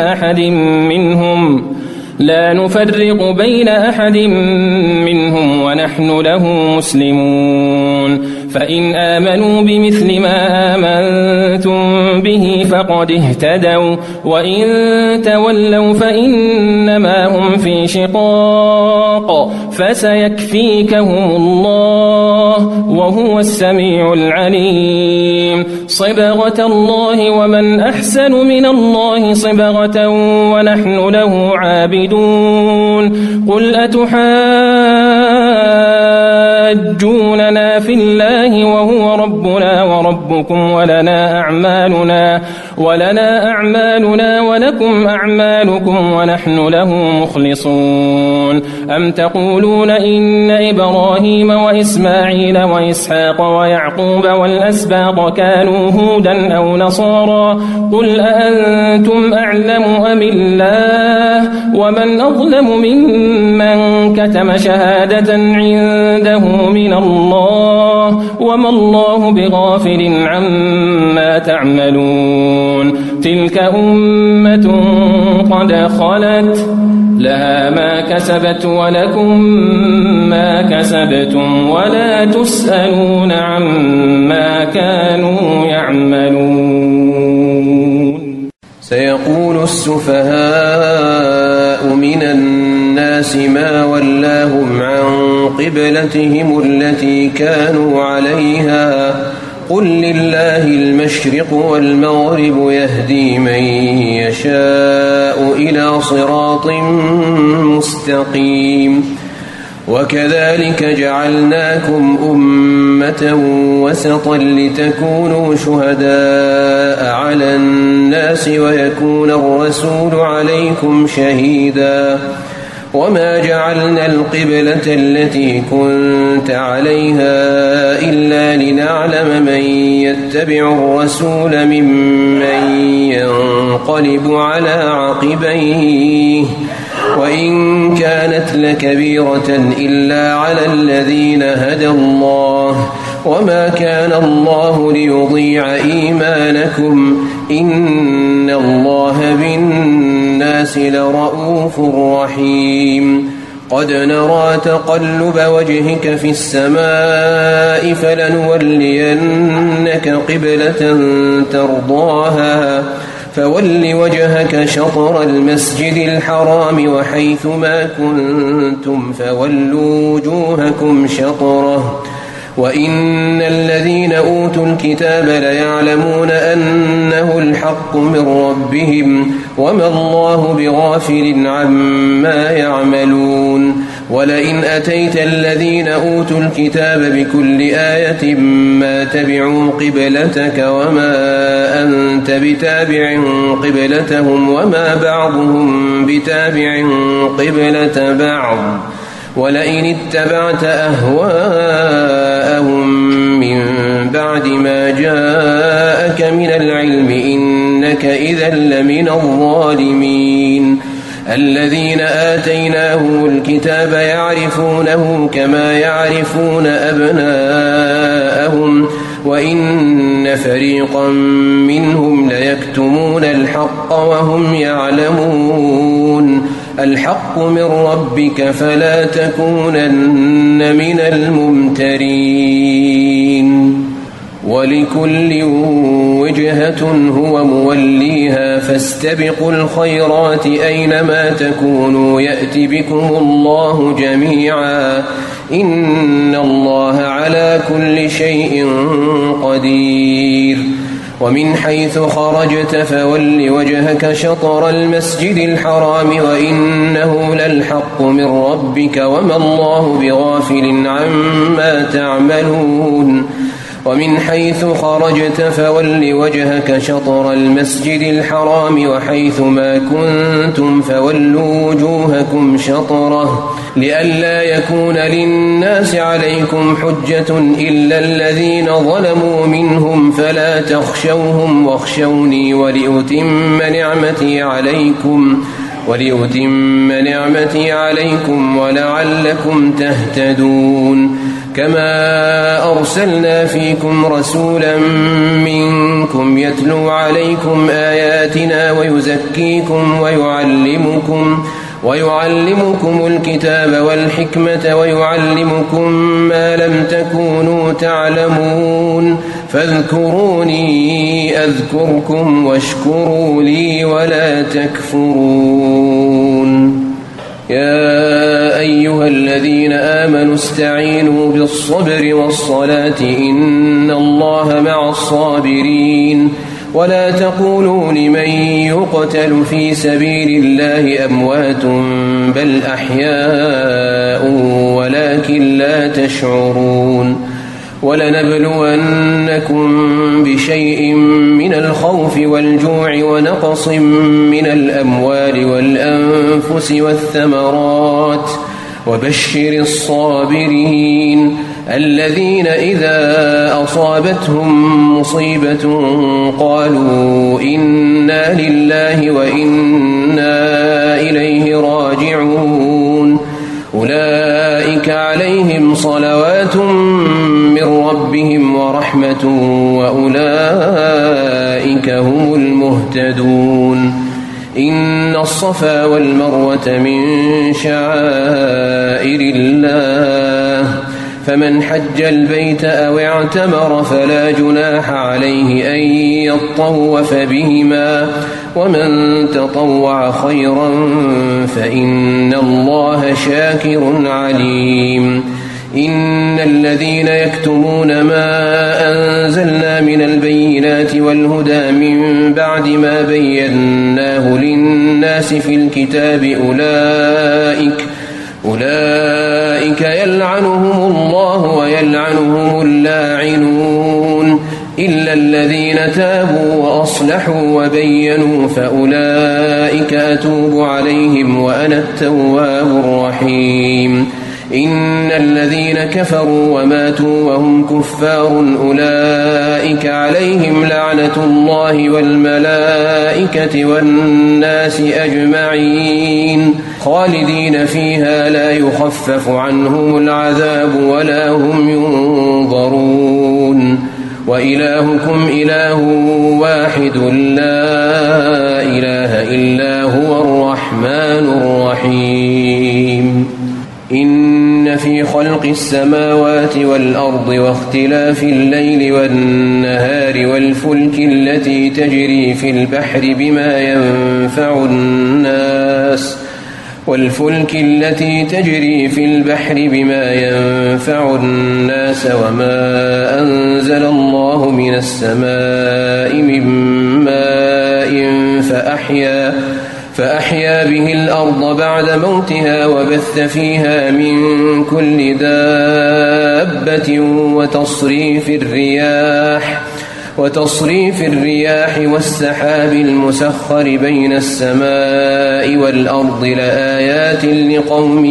بين أحد منهم ونحن له مسلمون فإن آمنوا بمثل ما آمنتم به فقد اهتدوا وإن تولوا فإنما هم في شقاق فسيكفيكهم الله وهو السميع العليم صبغة الله ومن أحسن من الله صبغة ونحن له عابدون قل أتحاجوننا في الله وهو ربنا وربكم ولنا أعمالنا ولكم أعمالكم ونحن له مخلصون أم تقولون إن إبراهيم وإسماعيل وإسحاق ويعقوب والأسباط كانوا هودا أو نصارى قل أأنتم أعلم أم الله ومن أظلم ممن كتم شهادة عنده من الله وما الله بغافل عما تعملون تلك أمة قد خلت لها ما كسبت ولكم ما كسبتم ولا تسألون عما كانوا يعملون سيقول السفهاء من الناس ما ولاهم عن قبلتهم التي كانوا عليها قل لله المشرق والمغرب يهدي من يشاء إلى صراط مستقيم وكذلك جعلناكم أمة وسطا لتكونوا شهداء على الناس ويكون الرسول عليكم شهيدا وما جعلنا القبلة التي كنت عليها إلا لنعلم من يتبع الرسول ممن ينقلب على عقبيه وإن كانت لكبيرة إلا على الذين هدى الله وما كان الله ليضيع إيمانكم إن الله بالناس لرؤوف رحيم قد نرى تقلب وجهك في السماء فلنولينك قبلة ترضاها فول وجهك شطر المسجد الحرام وحيث ما كنتم فولوا وجوهكم شطره وإن الذين أوتوا الكتاب ليعلمون أنه الحق من ربهم وما الله بغافل عما يعملون ولئن أتيت الذين أوتوا الكتاب بكل آية ما تبعوا قبلتك وما أنت بتابع قبلتهم وما بعضهم بتابع قبلة بعض ولئن اتبعت أهواءهم من بعد ما جاءك من العلم إنك إذا لمن الظالمين الذين آتيناهم الكتاب يعرفونه كما يعرفون أبناءهم وإن فريقا منهم ليكتمون الحق وهم يعلمون الحق من ربك فلا تكونن من الممترين ولكل وجهة هو موليها فاستبقوا الخيرات أينما تكونوا يأت بكم الله جميعا إن الله على كل شيء قدير ومن حيث خرجت فول وجهك شطر المسجد الحرام وإنه للحق من ربك وما الله بغافل عما تعملون ومن حيث خرجت فول وجهك شطر المسجد الحرام وحيث ما كنتم فولوا وجوهكم شطره لئلا يكون للناس عليكم حجة إلا الذين ظلموا منهم فلا تخشوهم واخشوني ولأتم نعمتي عليكم ولعلكم تهتدون كما أرسلنا فيكم رسولا منكم يتلو عليكم آياتنا ويزكيكم ويعلمكم الكتاب والحكمة ويعلمكم ما لم تكونوا تعلمون فاذكروني أذكركم واشكروا لي ولا تكفرون يا أيها الذين آمنوا استعينوا بالصبر والصلاة إن الله مع الصابرين ولا تقولوا لمن يقتل في سبيل الله أموات بل أحياء ولكن لا تشعرون ولنبلونكم بشيء من الخوف والجوع ونقص من الأموال والأنفس والثمرات وبشر الصابرين الذين إذا أصابتهم مصيبة قالوا إنا لله وإنا إليه راجعون أولئك عليهم صلوات من ربهم ورحمة وأولئك هم المهتدون إن الصفا والمروة من شعائر الله فمن حج البيت أو اعتمر فلا جناح عليه أن يطوف بهما ومن تطوع خيرا فإن الله شاكر عليم إن الذين يكتمون ما أنزلنا من البينات والهدى من بعد ما بيناه للناس في الكتاب أولئك يلعنهم الله ويلعنهم اللاعنون إلا الذين تابوا وأصلحوا وبينوا فأولئك أتوب عليهم وأنا التواب الرحيم. إن الذين كفروا وماتوا وهم كفار أولئك عليهم لعنة الله والملائكة والناس أجمعين خالدين فيها لا يخفف عنهم العذاب ولا هم ينظرون. وإلهكم إله واحد لا إله إلا هو الرحمن الرحيم. إن في خلق السماوات والأرض واختلاف الليل والنهار والفلك التي تجري في البحر بما ينفع الناس وما أنزل الله من السماء من ماء فأحيا به الأرض بعد موتها وبث فيها من كل دابة وتصريف الرياح والسحاب المسخر بين السماء والأرض لآيات لقوم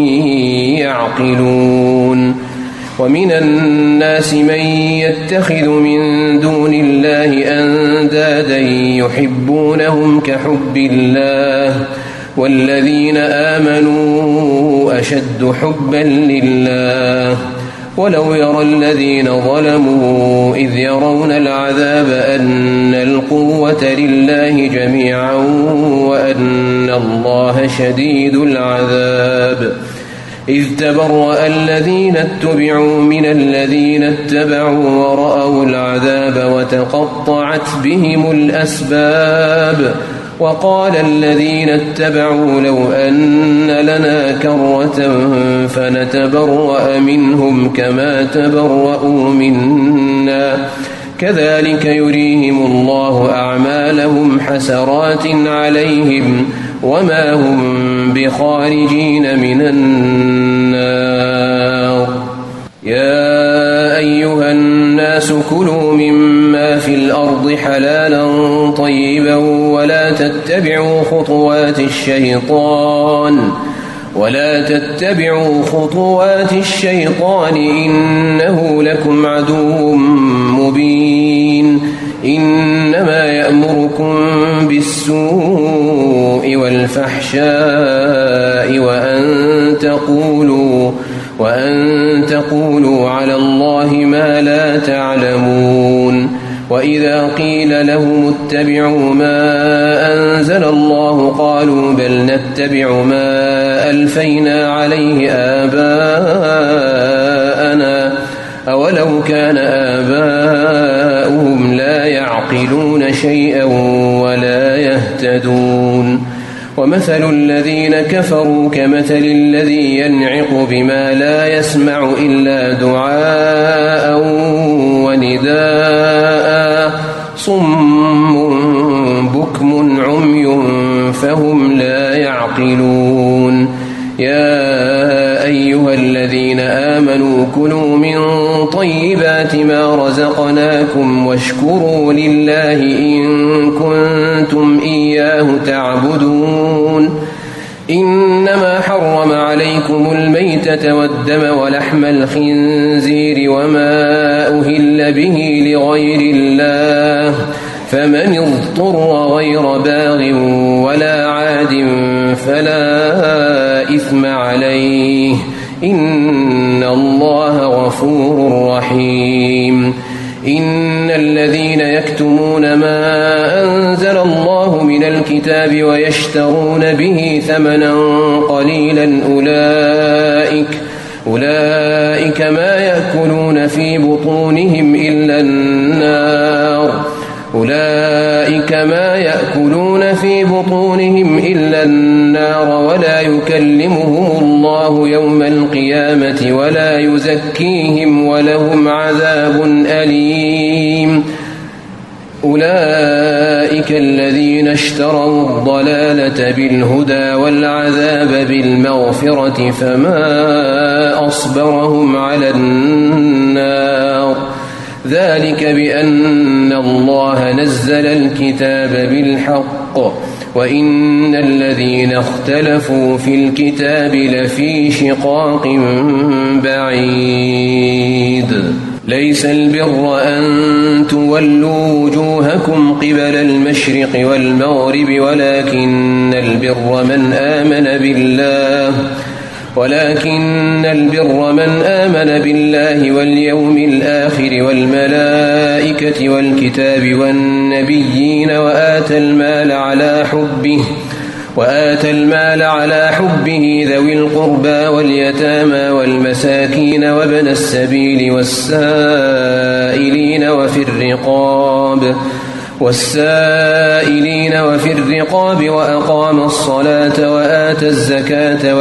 يعقلون. ومن الناس من يتخذ من دون الله أندادا يحبونهم كحب الله والذين آمنوا أشد حبا لله. ولو يرى الذين ظلموا إذ يرون العذاب أن القوة لله جميعا وأن الله شديد العذاب. إذ تبرأ الذين اتبعوا من الذين اتبعوا ورأوا العذاب وتقطعت بهم الأسباب. وقال الذين اتبعوا لو أن لنا كرة فنتبرأ منهم كما تبرأوا منا كذلك يريهم الله أعمالهم حسرات عليهم وما هم بخارجين من النار. يا أيها الناس كلوا مما في الأرض حلالا طيبا ولا تتبعوا خطوات الشيطان إنه لكم عدو مبين. إنما يأمركم بالسوء والفحشاء وأن تقولوا على الله ما لا تعلمون. وإذا قيل لهم اتبعوا ما أنزل الله قالوا بل نتبع ما ألفينا عليه آباءنا أولو كان آباؤهم لا يعقلون شيئا ولا يهتدون. ومثل الذين كفروا كمثل الذي ينعق بما لا يسمع إلا دعاء ونداء صم بكم عمي فهم لا يعقلون. يا أيها الذين آمنوا كلوا من طيبات ما رزقناكم واشكروا لله إن كنتم إياه تعبدون. إنما حرم عليكم الميتة والدم ولحم الخنزير وما أهل به لغير الله فمن اضطر غير باغ ولا عاد فلا إثم عليه إن الله غفور رحيم. إن الذين يكتمون ما أنزل الله من الكتاب ويشترون به ثمنا قليلا أولئك ما يأكلون في بطونهم إلا النار أولئك ما يأكلون في بطونهم إلا النار ولا يكلمهم الله يوم القيامة ولا يزكيهم ولهم عذاب أليم أولئك الذين اشتروا الضلالة بالهدى والعذاب بالمغفرة فما أصبرهم على النار ذلك بأن الله نزل الكتاب بالحق وإن الذين اختلفوا في الكتاب لفي شقاق بعيد ليس البر أن تولوا وجوهكم قبل المشرق والمغرب ولكن البر من آمن بالله واليوم الآخر والملائكة والكتاب والنبيين وآتى المال على حبه ذوي القربى واليتامى والمساكين وابن السبيل والسائلين وفي الرقاب وأقام الصلاة وآتى الزكاة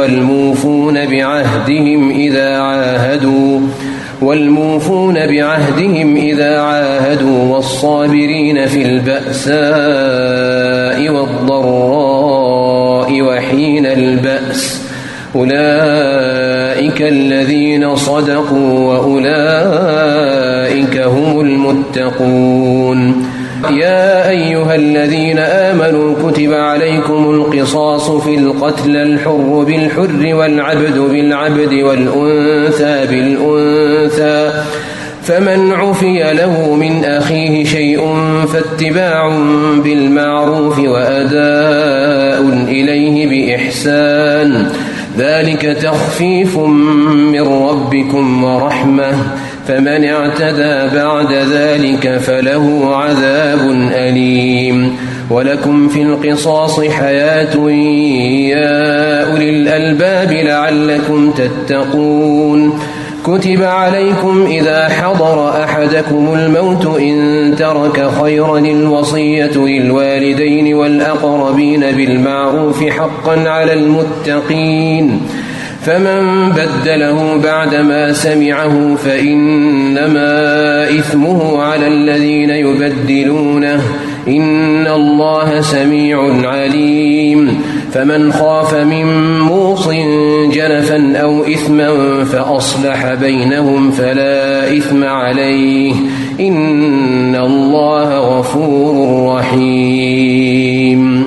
والموفون بعهدهم إذا عاهدوا والصابرين في البأساء والضراء وحين البأس أولئك الذين صدقوا وأولئك هم المتقون يا أيها الذين آمنوا كتب عليكم القصاص في القتل الحر بالحر والعبد بالعبد والأنثى بالأنثى فمن عفي له من أخيه شيء فاتباع بالمعروف وأداء إليه بإحسان ذلك تخفيف من ربكم ورحمة فمن اعتدى بعد ذلك فله عذاب أليم ولكم في القصاص حياة يا أولي الألباب لعلكم تتقون كتب عليكم إذا حضر أحدكم الموت إن ترك خيرا الوصية للوالدين والأقربين بالمعروف حقا على المتقين فمن بدله بعدما سمعه فإنما إثمه على الذين يبدلونه إن الله سميع عليم فمن خاف من موص جنفا أو إثما فأصلح بينهم فلا إثم عليه إن الله غفور رحيم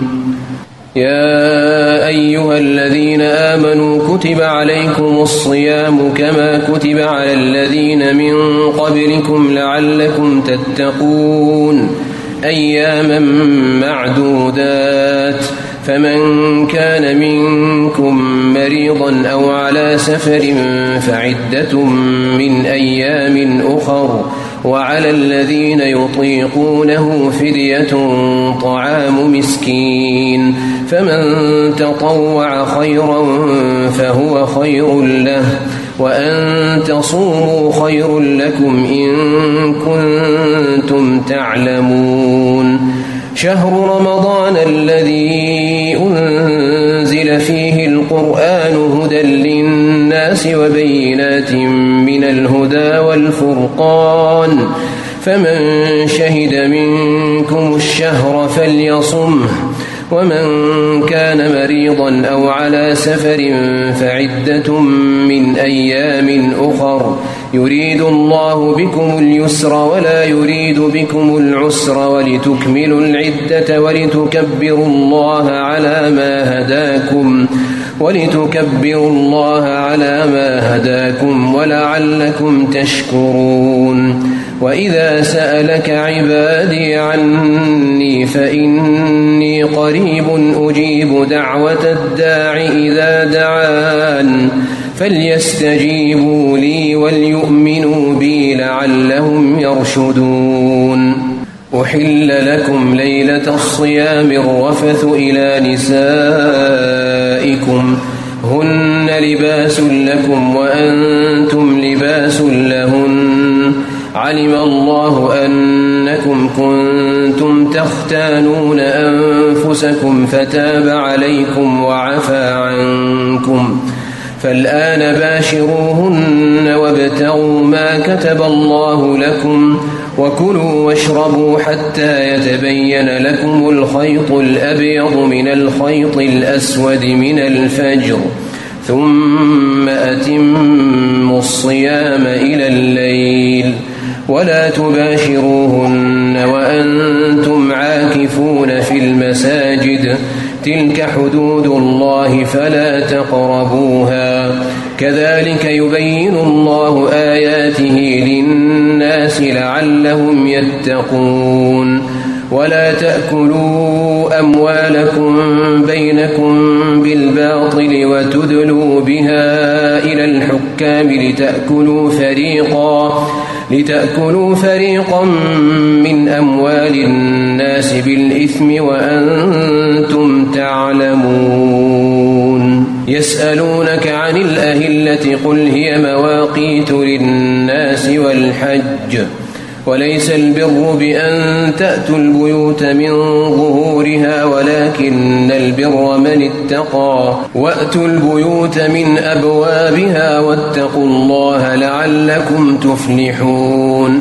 يا أيها الذين آمنوا كتب عليكم الصيام كما كتب على الذين من قبلكم لعلكم تتقون أياما معدودات فمن كان منكم مريضا أو على سفر فعدة من أيام أخر وعلى الذين يطيقونه فدية طعام مسكين فمن تطوع خيرا فهو خير له وأن تصوموا خير لكم إن كنتم تعلمون شهر رمضان الذي أنزل فيه القرآن هدى للناس وبينات من الهدى والفرقان فمن شهد منكم الشهر فليصمه ومن كان مريضا أو على سفر فعدة من أيام أخر يريد الله بكم اليسر ولا يريد بكم العسر ولتكملوا العدة ولتكبروا الله على ما هداكم ولعلكم تشكرون وإذا سألك عبادي عني فإني قريب أجيب دعوة الداع إذا دعان فليستجيبوا لي وليؤمنوا بي لعلهم يرشدون أحل لكم ليلة الصيام الرفث إلى نسائكم هن لباس لكم وأنتم لباس لهن علم الله أنكم كنتم تختانون أنفسكم فتاب عليكم وعفى عنكم، فالآن باشروهن وابتغوا ما كتب الله لكم، وكلوا واشربوا حتى يتبين لكم الخيط الأبيض من الخيط الأسود من الفجر، ثم أتموا الصيام إلى الليل، ولا تباشروهن وأنتم عاكفون في المساجد، تلك حدود الله فلا تقربوها، كذلك يبين الله آياته للناس لعلهم يتقون. ولا تأكلوا أموالكم بينكم بالباطل وتدلوا بها إلى الحكام لتأكلوا فريقا من أموال الناس بالإثم وأنتم تعلمون. يسألونك عن الأهلة قل هي مواقيت للناس والحج، وليس البر بأن تأتوا البيوت من ظهورها ولكن البر من اتقى، وأتوا البيوت من أبوابها واتقوا الله لعلكم تفلحون.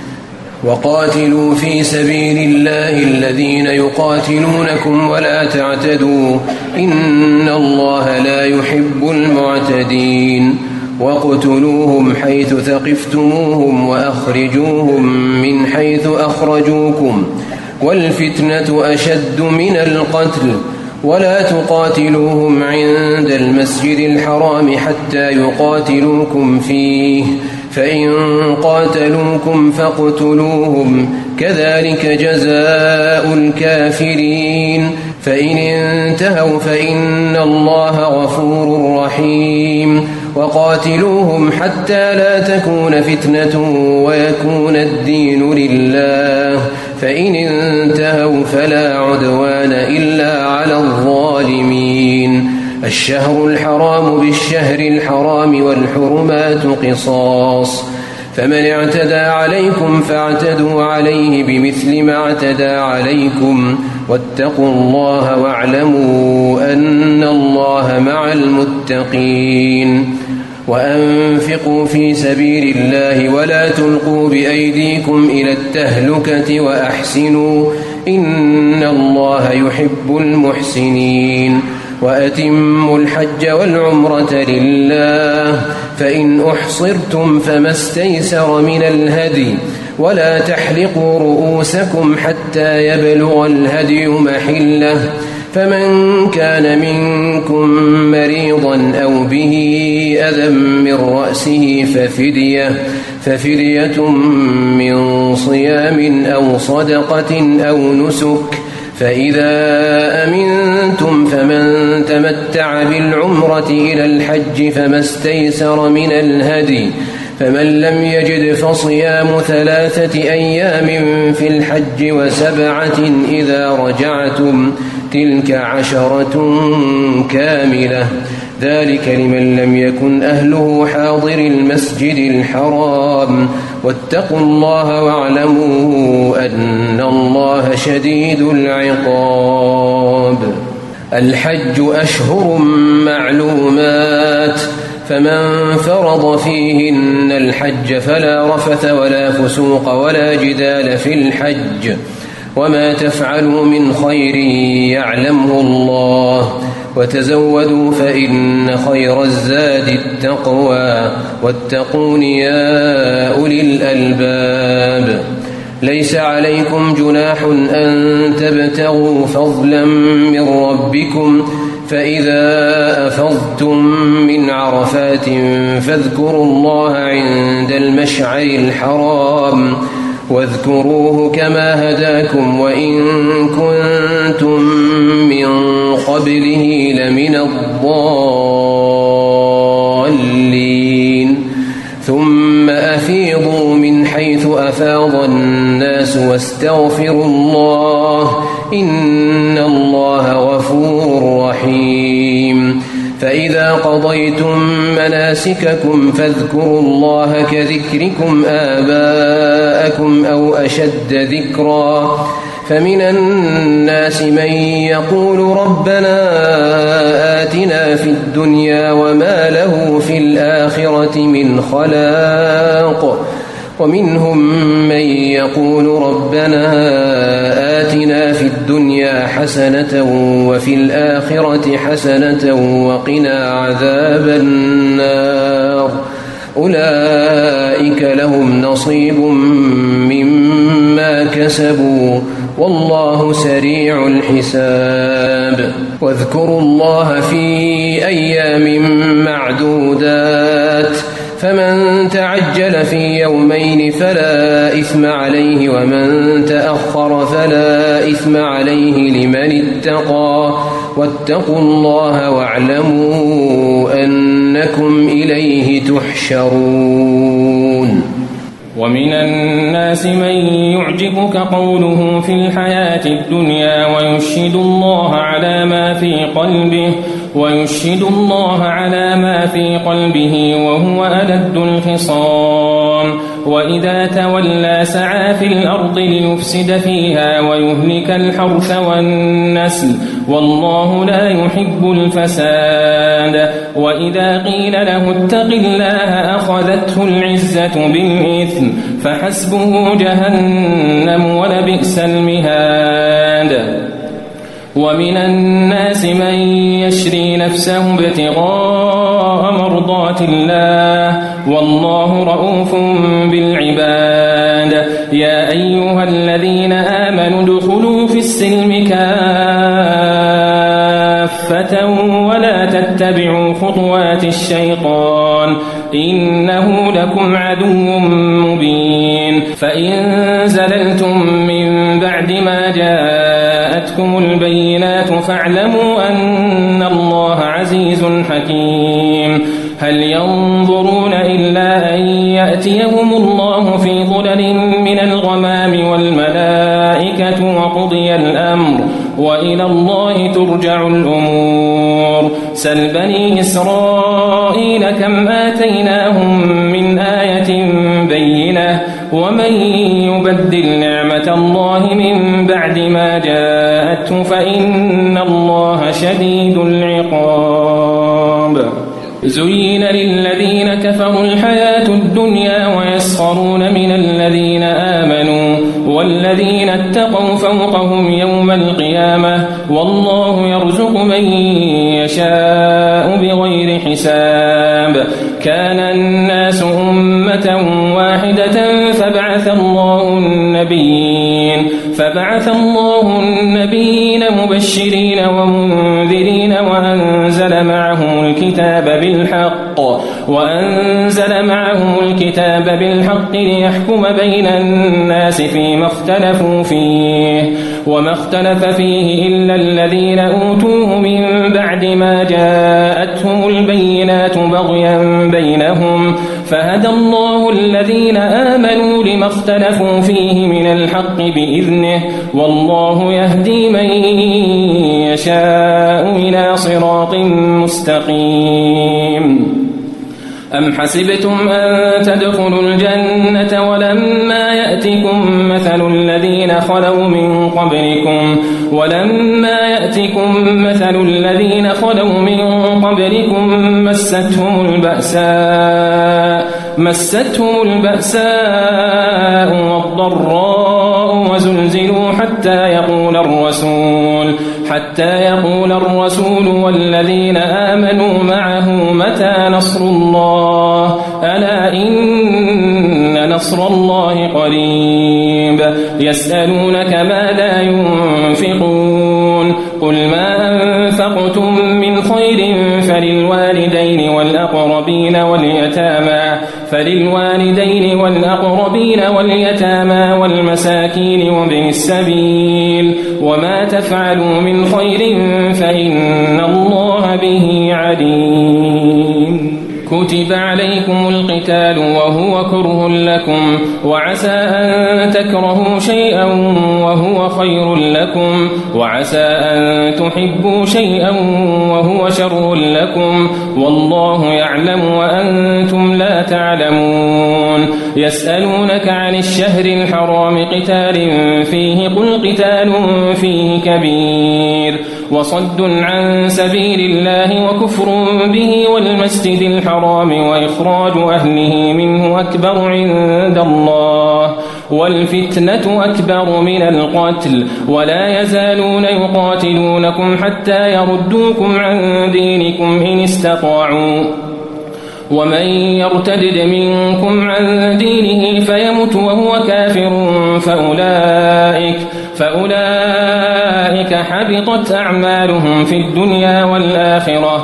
وقاتلوا في سبيل الله الذين يقاتلونكم ولا تعتدوا، إن الله لا يحب المعتدين. واقتلوهم حيث ثقفتموهم وأخرجوهم من حيث أخرجوكم، والفتنة أشد من القتل، ولا تقاتلوهم عند المسجد الحرام حتى يقاتلوكم فيه، فإن قاتلوكم فاقتلوهم، كذلك جزاء الكافرين. فإن انتهوا فإن الله غفور رحيم. وقاتلوهم حتى لا تكون فتنة ويكون الدين لله، فإن انتهوا فلا عدوان إلا على الظالمين. الشهر الحرام بالشهر الحرام والحرمات قصاص، فمن اعتدى عليكم فاعتدوا عليه بمثل ما اعتدى عليكم، واتقوا الله واعلموا أن الله مع المتقين. وأنفقوا في سبيل الله ولا تلقوا بأيديكم إلى التهلكة وأحسنوا إن الله يحب المحسنين. وأتموا الحج والعمرة لله، فإن أحصرتم فما استيسر من الهدي، ولا تحلقوا رؤوسكم حتى يبلغ الهدي محله، فمن كان منكم مريضا أو به أذى من رأسه ففدية من صيام أو صدقة أو نسك، فإذا أمنتم فمن تمتع بالعمرة إلى الحج فما استيسر من الهدي، فمن لم يجد فصيام 3 أيام في الحج و7 إذا رجعتم، تلك 10 كاملة، ذلك لمن لم يكن أهله حاضر المسجد الحرام. واتقوا الله واعلموا أن الله شديد العقاب. الحج أشهر معلومات، فمن فرض فيهن الحج فلا رفث ولا فسوق ولا جدال في الحج، وما تفعلوا من خير يعلمه الله، وتزودوا فإن خير الزاد التقوى، واتقون يا أولي الألباب. ليس عليكم جناح أن تبتغوا فضلا من ربكم، فإذا أفضتم من عرفات فاذكروا الله عند المشعر الحرام، واذكروه كما هداكم وإن كنتم من قبله لمن الضالين. ثم أفيضوا من حيث أفاض الناس واستغفروا الله إن الله غفور رحيم. فإذا قضيتم مناسككم فاذكروا الله كذكركم آباءكم أو أشد ذكرا، فمن الناس من يقول ربنا آتنا في الدنيا وما له في الآخرة من خلاق ومنهم من يقول ربنا آتنا في الدنيا حسنة وفي الآخرة حسنة وقنا عذاب النار أولئك لهم نصيب مما كسبوا والله سريع الحساب واذكروا الله في أيام معدودات فمن تعجل في يومين فلا إثم عليه ومن تأخر فلا إثم عليه لمن اتقى واتقوا الله واعلموا أنكم إليه تحشرون ومن الناس من يعجبك قوله في الحياة الدنيا ويشهد الله على ما في قلبه وهو ألد الخصام وإذا تولى سعى في الأرض ليفسد فيها ويهلك الحرث والنسل والله لا يحب الفساد وإذا قيل له اتق الله أخذته العزة بالإثم فحسبه جهنم ولبئس المهاد ومن الناس من يشري نفسه ابتغاء مرضات الله والله رؤوف بالعباد يا أيها الذين آمنوا ادخلوا في السلم كافة ولا تتبعوا خطوات الشيطان إنه لكم عدو مبين فإن زللتم من بعد ما جاءتكم البينات فاعلموا أن الله عزيز حكيم هل ينظرون إلا أن يأتيهم الله في ظلل من الغمام والملائكة وقضي الأمر وإلى الله ترجع الأمور سل بني إسرائيل كم آتيناهم من آية بينة ومن يبدل نعمة الله من بعد ما جاءته فإن الله شديد العقاب زين للذين كفروا الحياة الدنيا ويسخرون من الذين آمنوا والذين اتقوا فوقهم يوم القيامة والله يرزق من يشاء بغير حساب كان الناس أمة واحدة فبعث الله النبيين مبشرين ومنذرين وأنزل معهم الكتاب بالحق ليحكم بين الناس فيما اختلفوا فيه وما اختلف فيه إلا الذين أوتوه من بعد ما جاءتهم البينات بغيا بينهم فهدى الله الذين آمنوا لما اختلفوا فيه من الحق بإذنه والله يهدي من يشاء إلى صراط مستقيم أم حسبتم أن تدخلوا الجنة ولما يأتكم مثل الذين خلوا من قبلكم مستهم البأساء والضراء وزلزلوا حتى يقول الرسول والذين آمنوا معه متى نصر الله ألا إن نصر الله قريب يسألونك ماذا ينفقون قل ما أنفقتم من خير فللوالدين واليتامى والمساكين وابن السبيل وما تفعلوا من خير فإن الله به عليم كتب عليكم القتال وهو كره لكم وعسى أن تكرهوا شيئا وهو خير لكم وعسى أن تحبوا شيئا وهو شر لكم والله يعلم وأنتم لا تعلمون يسألونك عن الشهر الحرام قتال فيه قل قتال فيه كبير وصد عن سبيل الله وكفر به والمسجد الحرام وإخراج أهله منه أكبر عند الله والفتنة أكبر من القتل ولا يزالون يقاتلونكم حتى يردوكم عن دينكم إن استطاعوا ومن يرتدد منكم عن دينه فيمت وهو كافر فأولئك حبطت أعمالهم في الدنيا والآخرة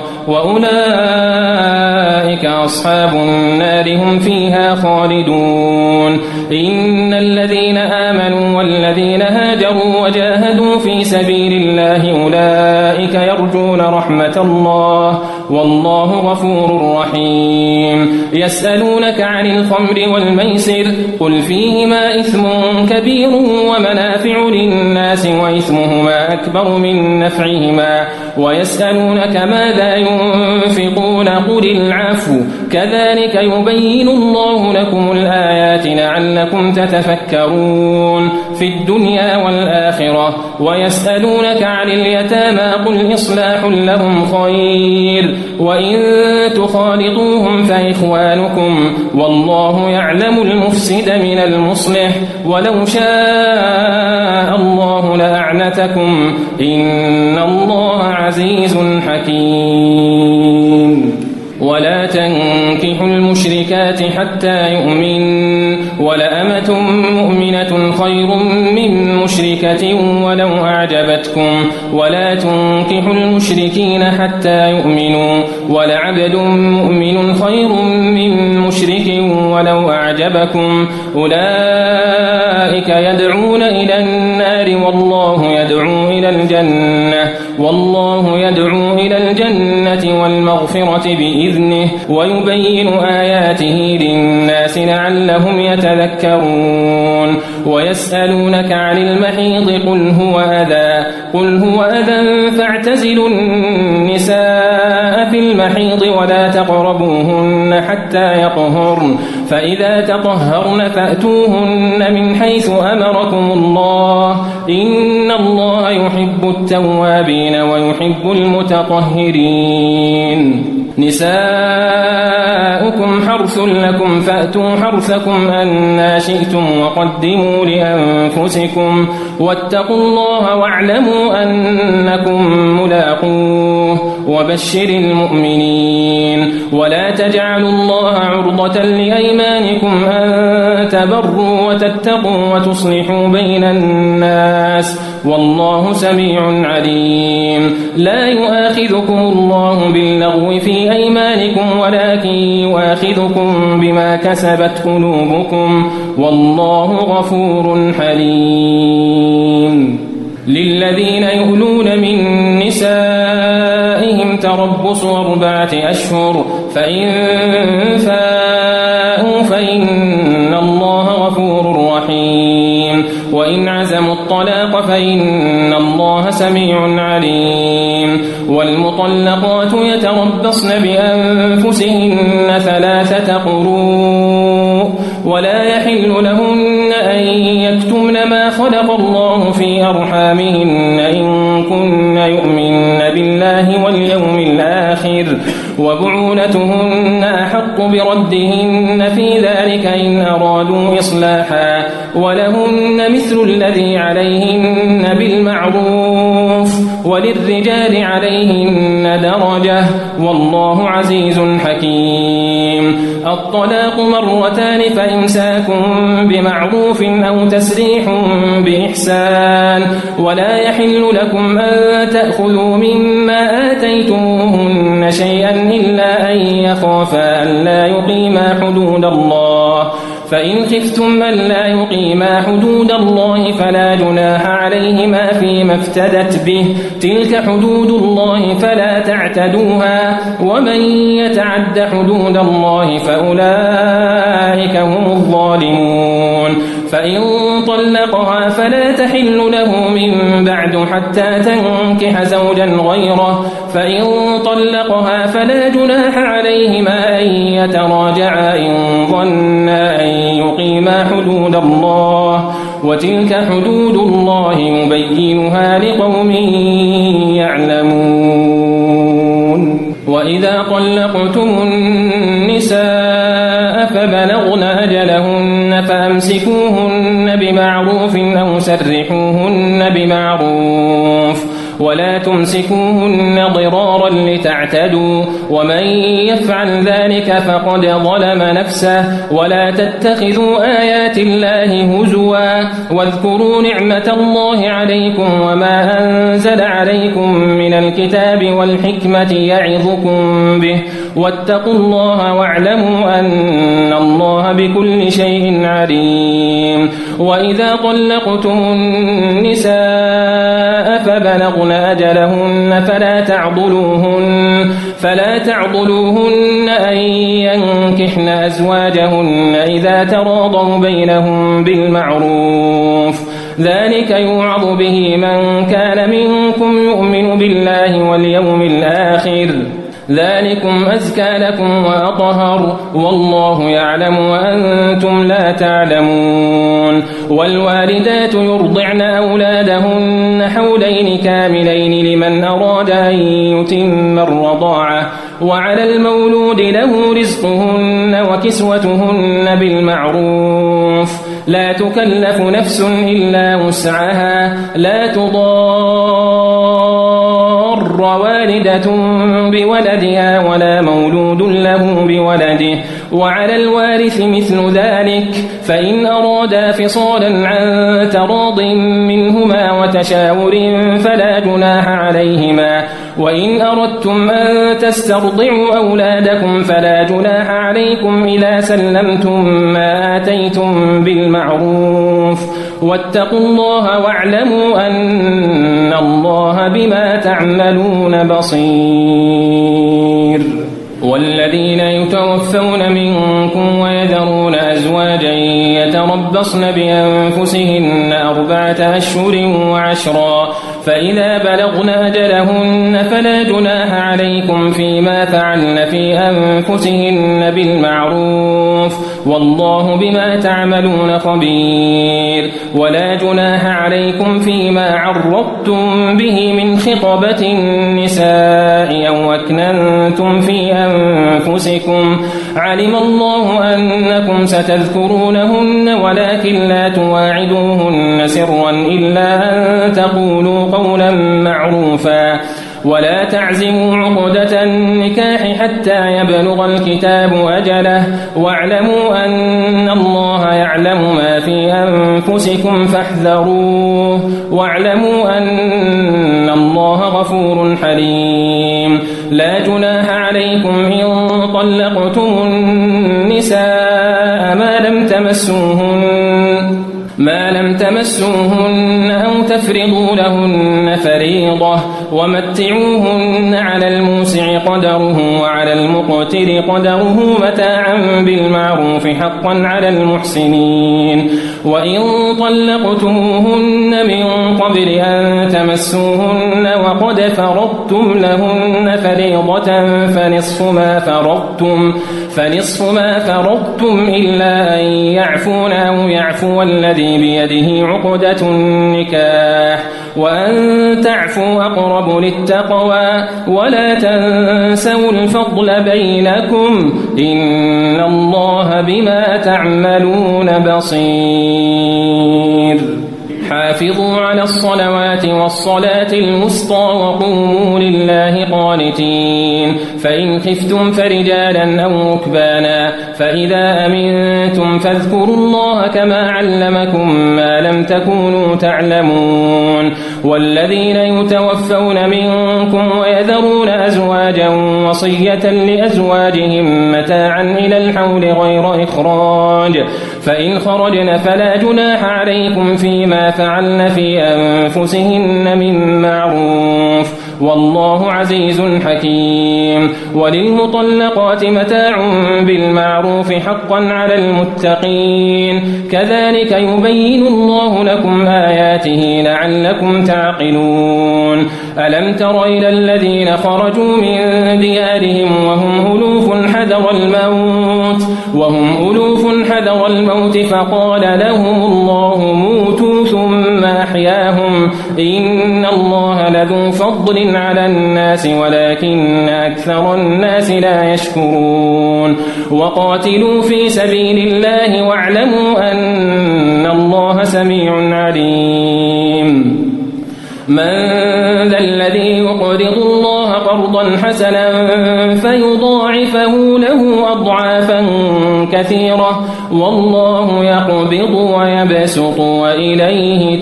وأولئك أصحاب النار هم فيها خالدون إن الذين آمنوا والذين هاجروا وجاهدوا في سبيل الله أولئك يرجون رحمة الله والله غفور رحيم يسألونك عن الخمر والميسر قل فيهما إثم كبير ومنافع للناس وإثمهما أكبر من نفعهما ويسألونك ماذا ينفقون قل العفو كذلك يبين الله لكم الآيات لعلكم تتفكرون في الدنيا والآخرة ويسألونك عن اليتامى قل إصلاح لهم خير وإن تخالطوهم فإخوانكم والله يعلم المفسد من المصلح ولو شاء الله لأعنتكم إن الله عزيز حكيم ولا تنكحوا المشركات حتى يؤمن ولأمة مؤمنة خير من مشركة ولو أعجبتكم ولا تنكحوا المشركين حتى يؤمنوا ولعبد مؤمن خير من مشرك ولو أعجبكم أولئك يدعون إلى النار والله يدعو إلى الجنة والمغفرة بإذنه ويبين آياته للناس لعلهم يتذكرون ويسألونك عن المحيض قل هو أذى فاعتزلوا النساء في المحيض ولا تقربوهن حتى يطهرن فإذا تطهرن فأتوهن من حيث أمركم الله إن الله يحب التوابين ويحب المتطهرين نساؤكم حرث لكم فأتوا حرثكم أنى شئتم وقدموا لأنفسكم واتقوا الله واعلموا أنكم ملاقوه وبشر المؤمنين ولا تجعلوا الله عرضة لأيمانكم أن تبروا وتتقوا وتصلحوا بين الناس والله سميع عليم لا يؤاخذكم الله باللغو في أيمانكم ولكن يؤاخذكم بما كسبت قلوبكم والله غفور حليم للذين يؤلون من نسائهم تربص 4 أشهر فإن فاءوا فإن الله غفور رحيم وإن عزموا الطلاق فإن الله سميع عليم والمطلقات يتربصن بأنفسهن 3 قروء ولا يحل لهن أن يكتمن ما خلق الله في أرحامهن إن كن يؤمن بالله واليوم الآخر وبعولتهن أحق بردهن في ذلك إن أرادوا إصلاحا ولهن مثل الذي عليهن بالمعروف وللرجال عليهن درجة والله عزيز حكيم الطلاق 2 فإمساك بمعروف أو تسريح بإحسان ولا يحل لكم أن تأخذوا مما آتيتموهن شيئا إلا أن يخافا ألا يقيما حدود الله فإن خفتم ألا يقيما حدود الله فلا جناح عليهما فيما افتدت به تلك حدود الله فلا تعتدوها ومن يتعد حدود الله فأولئك هم الظالمون فإن طلقها فلا تحل له من بعد حتى تنكح زوجا غيره فإن طلقها فلا جناح عليهما أن يتراجعا إن ظنا أن يقيما حدود الله وتلك حدود الله يبينها لقوم يعلمون وإذا طلقتم النساء فبلغن أجلهن فأمسكوهن بمعروف أو سرحوهن بمعروف ولا تمسكوهن ضرارا لتعتدوا ومن يفعل ذلك فقد ظلم نفسه ولا تتخذوا آيات الله هزوا واذكروا نعمة الله عليكم وما أنزل عليكم من الكتاب والحكمة يعظكم به واتقوا الله واعلموا أن الله بكل شيء عليم وإذا طلقتم النساء فبلغن أجلهن فلا تعضلوهن أن ينكحن أزواجهن إذا تراضوا بينهم بالمعروف ذلك يوعظ به من كان منكم يؤمن بالله واليوم الآخر ذلكم أزكى لكم وأطهر والله يعلم وأنتم لا تعلمون والوالدات يرضعن أولادهن حولين كاملين لمن أراد أن يتم الرضاعة وعلى المولود له رزقهن وكسوتهن بالمعروف لا تكلف نفس إلا وسعها لا تضار والدة بولدها ولا مولود له بولده وعلى الوارث مثل ذلك فإن أرادا فصالا عن تراض منهما وتشاور فلا جناح عليهما وإن أردتم أن تسترضعوا أولادكم فلا جناح عليكم إذا سلمتم ما آتيتم بالمعروف واتقوا الله واعلموا أن الله بما تعملون بصير والذين يتوفون منكم ويذرون أزواجا يتربصن بأنفسهن 4 أشهر و10 فإذا بلغن أجلهن فلا جناح عليكم فيما فعلن في أنفسهن بالمعروف والله بما تعملون خبير ولا جناح عليكم فيما عرضتم به من خطبة النساء أو أكننتم في أنفسكم علم الله أنكم ستذكرونهن ولكن لا تواعدوهن سرا إلا أن تقولوا قولا معروفا ولا تعزموا عقدة النكاح حتى يبلغ الكتاب أجله واعلموا أن الله يعلم ما في أنفسكم فاحذروه واعلموا أن الله غفور حليم لا جناح عليكم إن طلقتم النساء ما لم تمسوهن أو تفرضوا لهن فريضة ومتعوهن على الموسع قدره وعلى المقتر قدره متاعا بالمعروف حقا على المحسنين وإن طلقتموهن من قبل أن تمسوهن وقد فرضتم لهن فريضة فنصف ما فرضتم إلا أن يعفون أو يعفو الذي بيده عقدة النكاح وأن تعفوا أقرب للتقوى ولا تنسوا الفضل بينكم إن الله بما تعملون بصير حافظوا على الصلوات والصلاة الوسطى وقوموا لله قانتين فإن خفتم فرجالا أو ركبانا فإذا أمنتم فاذكروا الله كما علمكم ما لم تكونوا تعلمون والذين يتوفون منكم ويذرون أزواجا وصية لأزواجهم متاعا إلى الحول غير إخراج فإن خرجن فلا جناح عليكم فيما فعلن في أنفسهن من معروف والله عزيز حكيم وللمطلقات متاع بالمعروف حقا على المتقين كذلك يبين الله لكم آياته لعلكم تعقلون ألم تر إلى الذين خرجوا من ديارهم وهم ألوف حذر الموت فقال لهم الله موتوا ثم أحياهم إن الله لذو فضل على الناس ولكن أكثر الناس لا يشكرون وقاتلوا في سبيل الله واعلموا أن الله سميع عليم من ذا الذي يقرض الله قرضا حسنا فيضاعفه له أضعافا كثيرة والله يقبض ويبسط وإليه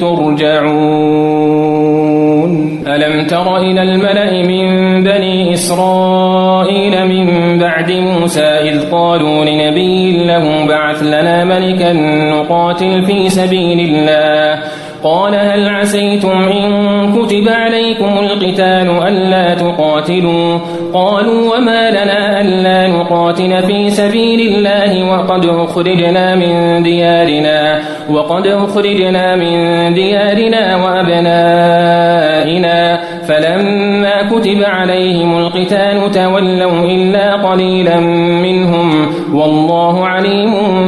ترجعون ألم تر إلى الملأ من بني إسرائيل من بعد موسى إذ قالوا لنبي له بعث لنا ملكا نقاتل في سبيل الله قال هل عسيتم إن كتب عليكم القتال ألا تقاتلوا قالوا وما لنا ألا نقاتل في سبيل الله وقد أخرجنا من ديارنا وأبنائنا فلما كتب عليهم القتال تولوا إلا قليلا منهم والله عليم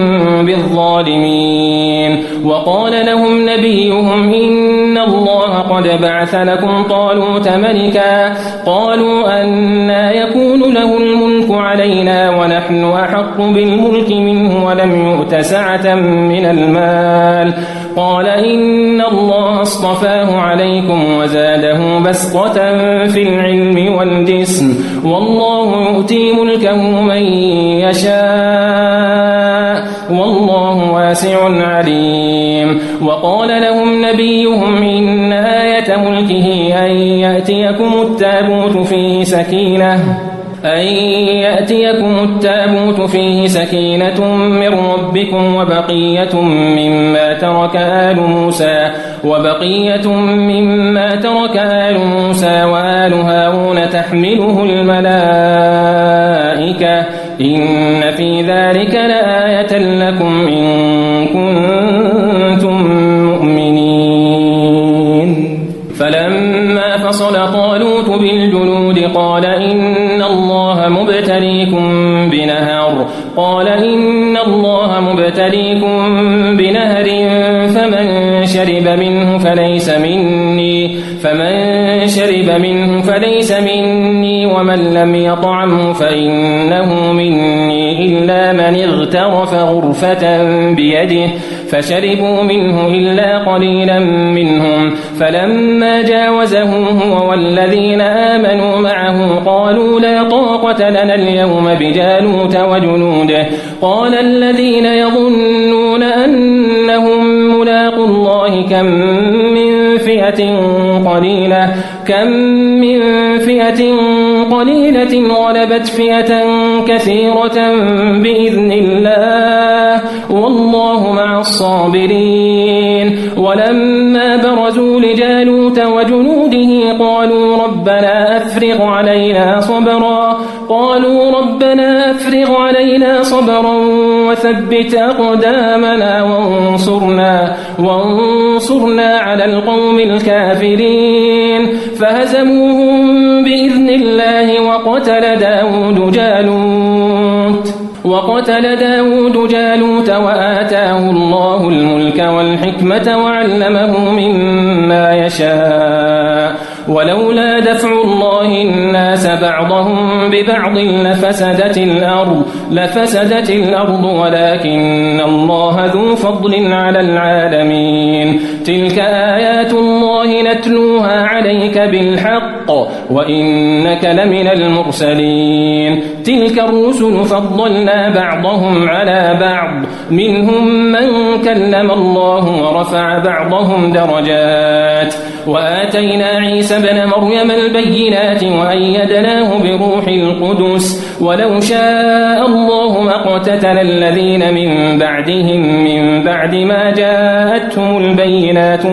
بالظالمين وقال لهم نبيهم إن الله قد بعث لكم طالوت ملكا قالوا أنى يكون له الملك علينا ونحن أحق بالملك منه ولم يؤت سعة من المال قال إن الله اصطفاه عليكم وزاده بسطة في العلم والجسم والله يؤتي ملكه من يشاء والله واسع عليم وقال لهم نبيهم إن آية ملكه أن يأتيكم التابوت فيه سكينة من ربكم وبقية مما ترك آل موسى وآل هارون تحمله الملائكة إن في ذلك لآية لكم إن كنتم مؤمنين فلما فصل طالوت بالجنود قال إن الله مبتليكم بنهر فمن شرب منه فليس مني ومن لم يطعمه فإنه مني إلا من اغترف غرفة بيده فشربوا منه إلا قليلا منهم فلما جاوزه هو والذين آمنوا معه قالوا لا طاقة لنا اليوم بجالوت وجنوده قال الذين يظنون أنهم ملاقوا الله كم من فئة قليلة غلبت فئة كثيرة بإذن الله والله مع الصابرين ولما برزوا لجالوت وجنوده قالوا ربنا أفرغ علينا صبرا وثبت أقدامنا وانصرنا على القوم الكافرين فهزموهم بإذن الله وقتل داود جالوت وآتاه الله الملك والحكمة وعلمه مما يشاء ولولا دفع الله الناس بعضهم ببعض لفسدت الأرض ولكن الله ذو فضل على العالمين. تلك آيات الله نتلوها عليك بالحق وإنك لمن المرسلين. تلك الرسل فضلنا بعضهم على بعض منهم من كلم الله ورفع بعضهم درجات وآتينا عيسى ابن مريم البينات وأيدناه بروح القدس ولو شاء الله ما اقتتل الذين من بعدهم من بعد ما جاءتهم البينات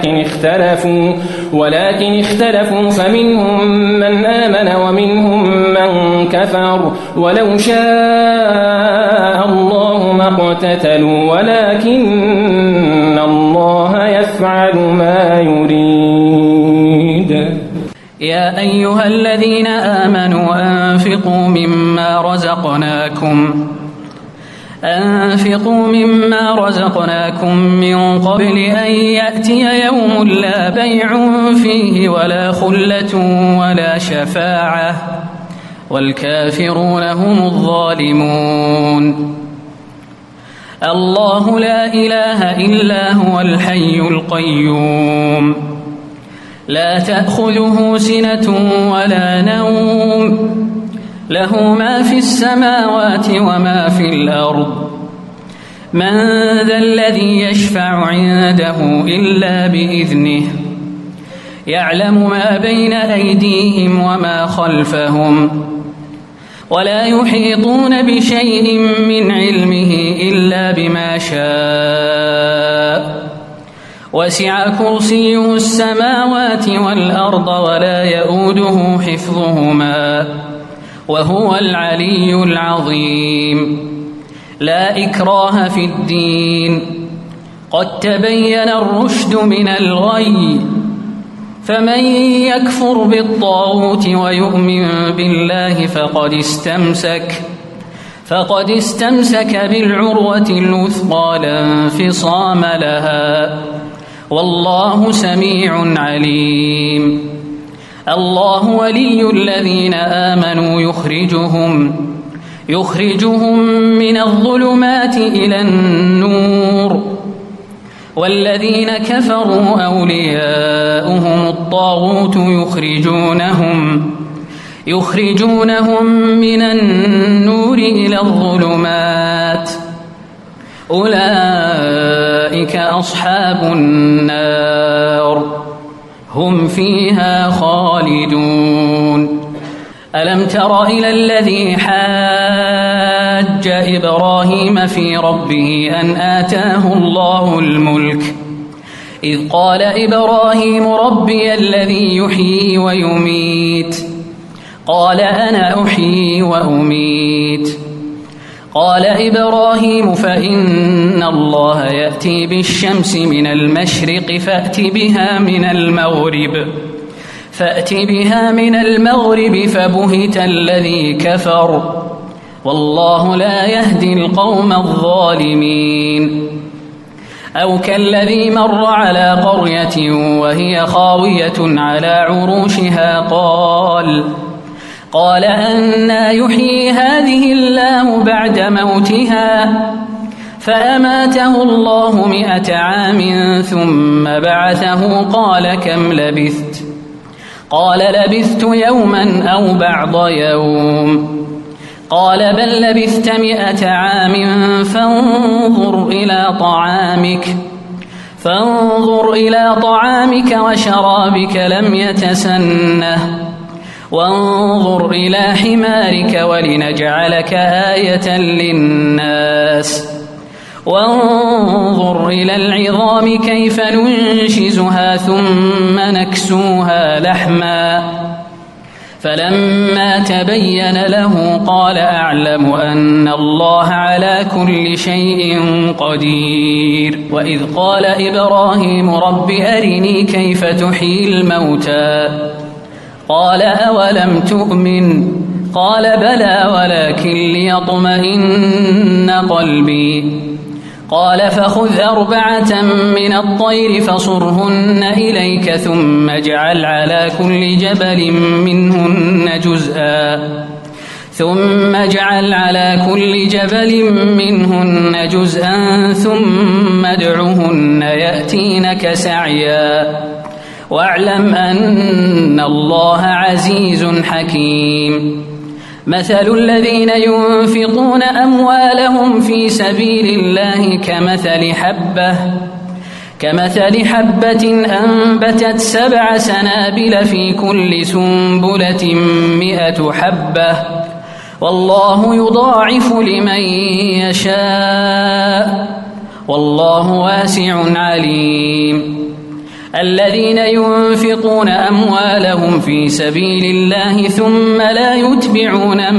ولكن اختلفوا فمنهم من آمن ومنهم من كفر ولو شاء الله ما اقتتلوا ولكن الله يفعل ما يريد. يا أيها الذين آمنوا أنفقوا مما رزقناكم من قبل أن يأتي يوم لا بيع فيه ولا خلة ولا شفاعة والكافرون هم الظالمون. الله لا إله إلا هو الحي القيوم لا تأخذه سنة ولا نوم له ما في السماوات وما في الأرض من ذا الذي يشفع عنده إلا بإذنه يعلم ما بين أيديهم وما خلفهم ولا يحيطون بشيء من علمه إلا بما شاء وسع كرسيه السماوات والأرض ولا يؤوده حفظهما وهو العلي العظيم. لا إكراه في الدين قد تبين الرشد من الغي فمن يكفر بالطاغوت ويؤمن بالله فقد استمسك بالعروة الوثقى لا انفصام لها والله سميع عليم. الله ولي الذين آمنوا يخرجهم من الظلمات إلى النور والذين كفروا أولياؤهم الطاغوت يخرجونهم من النور إلى الظلمات أولئك أصحاب النار هم فيها خالدون. ألم تر إلى الذي حاج إبراهيم في ربه أن آتاه الله الملك إذ قال إبراهيم ربي الذي يحيي ويميت قال أنا أحيي وأميت قال إبراهيم فإن الله يأتي بالشمس من المشرق فأت بها من المغرب فبهت الذي كفر والله لا يهدي القوم الظالمين. أو كالذي مر على قرية وهي خاوية على عروشها قال أنى يحيي هذه الله بعد موتها فأماته الله 100 عام ثم بعثه قال كم لبثت قال لبثت يوما أو بعض يوم قال بل لبثت 100 عام فانظر إلى طعامك وشرابك لم يتسنه وانظر إلى حمارك ولنجعلك آية للناس وانظر إلى العظام كيف ننشزها ثم نكسوها لحما فلما تبين له قال أعلم أن الله على كل شيء قدير. وإذ قال إبراهيم رب أرني كيف تحيي الموتى قال أولم تؤمن قال بلى ولكن ليطمئن قلبي قال فخذ 4 من الطير فصرهن إليك ثم اجعل على كل جبل منهن جزءا ثم ادعهن يأتينك سعيا واعلم أن الله عزيز حكيم مثل الذين ينفقون أموالهم في سبيل الله كمثل حبة أنبتت 7 سنابل في كل سنبلة 100 حبة والله يضاعف لمن يشاء والله واسع عليم الذين ينفقون أموالهم في سبيل الله ثم لا يتبعون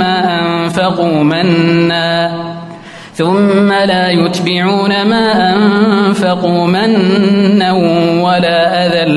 ما أنفقوا منا ولا أذى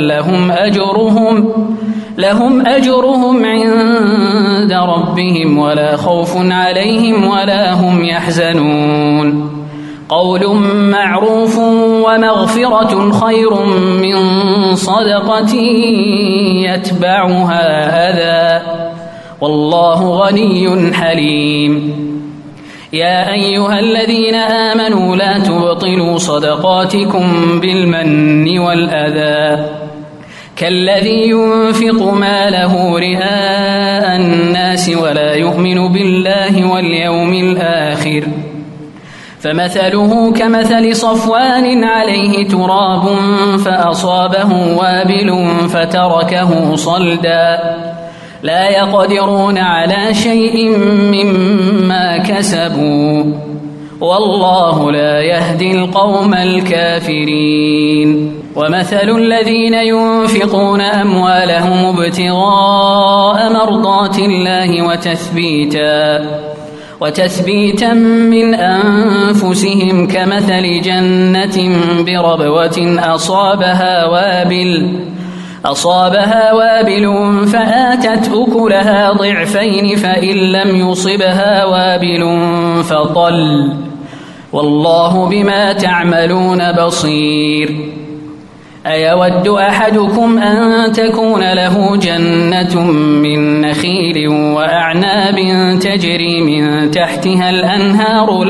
لهم أجرهم عند ربهم ولا خوف عليهم ولا هم يحزنون قول معروف ومغفرة خير من صدقة يتبعها أذى والله غني حليم يا أيها الذين آمنوا لا تبطلوا صدقاتكم بالمن والأذى كالذي ينفق ماله رئاء الناس ولا يؤمن بالله واليوم الآخر فمثله كمثل صفوان عليه تراب فأصابه وابل فتركه صلدا لا يقدرون على شيء مما كسبوا والله لا يهدي القوم الكافرين ومثل الذين ينفقون أموالهم ابتغاء مرضات الله وتثبيتا من أنفسهم كمثل جنة بربوة أصابها وابل فآتت أكلها ضعفين فإن لم يصبها وابل فطل والله بما تعملون بصير أيود أحدكم أن تكون له جنة من نخيل وأعناب تجري من تحتها الأنهار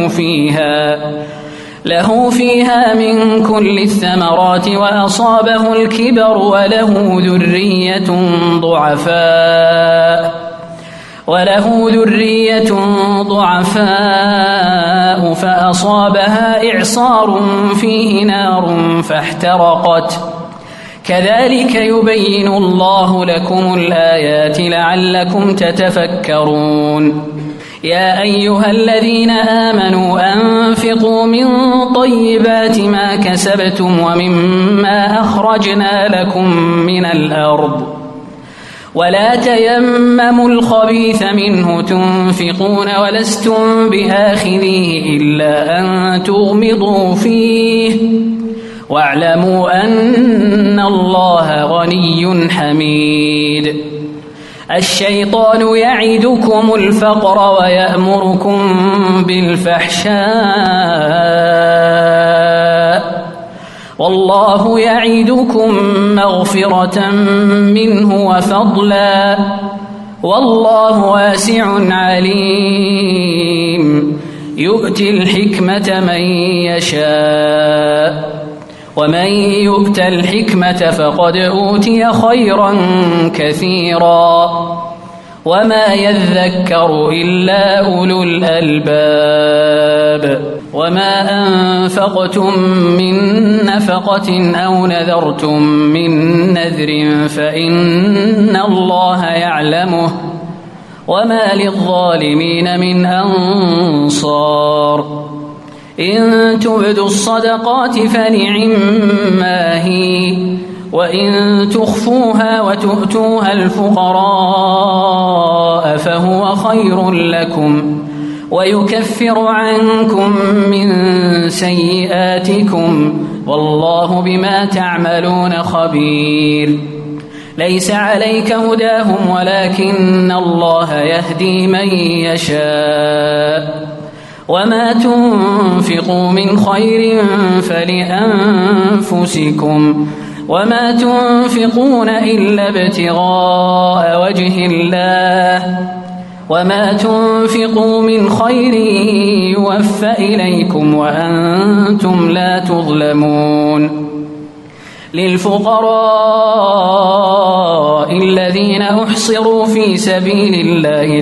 له فيها من كل الثمرات وأصابه الكبر وله ذرية ضعفاء فأصابها إعصار فيه نار فاحترقت كذلك يبين الله لكم الآيات لعلكم تتفكرون يا أيها الذين آمنوا أنفقوا من طيبات ما كسبتم ومما أخرجنا لكم من الأرض ولا تيمموا الخبيث منه تنفقون ولستم بآخذيه إلا أن تغمضوا فيه واعلموا أن الله غني حميد الشيطان يعدكم الفقر ويأمركم بالفحشاء والله يعدكم مغفرة منه وفضلا والله واسع عليم يؤتي الحكمة من يشاء ومن يؤت الحكمة فقد أوتي خيرا كثيرا وما يذكر إلا أولو الألباب وما أنفقتم من نفقة أو نذرتم من نذر فإن الله يعلمه وما للظالمين من أنصار إن تبدوا الصدقات فنعما هي وإن تخفوها وتؤتوها الفقراء فهو خير لكم ويكفر عنكم من سيئاتكم والله بما تعملون خبير ليس عليك هداهم ولكن الله يهدي من يشاء وما تنفقوا من خير فلأنفسكم وما تنفقون إلا ابتغاء وجه الله وما تنفقوا من خير يوفى إليكم وأنتم لا تظلمون للفقراء الذين أحصروا في سبيل الله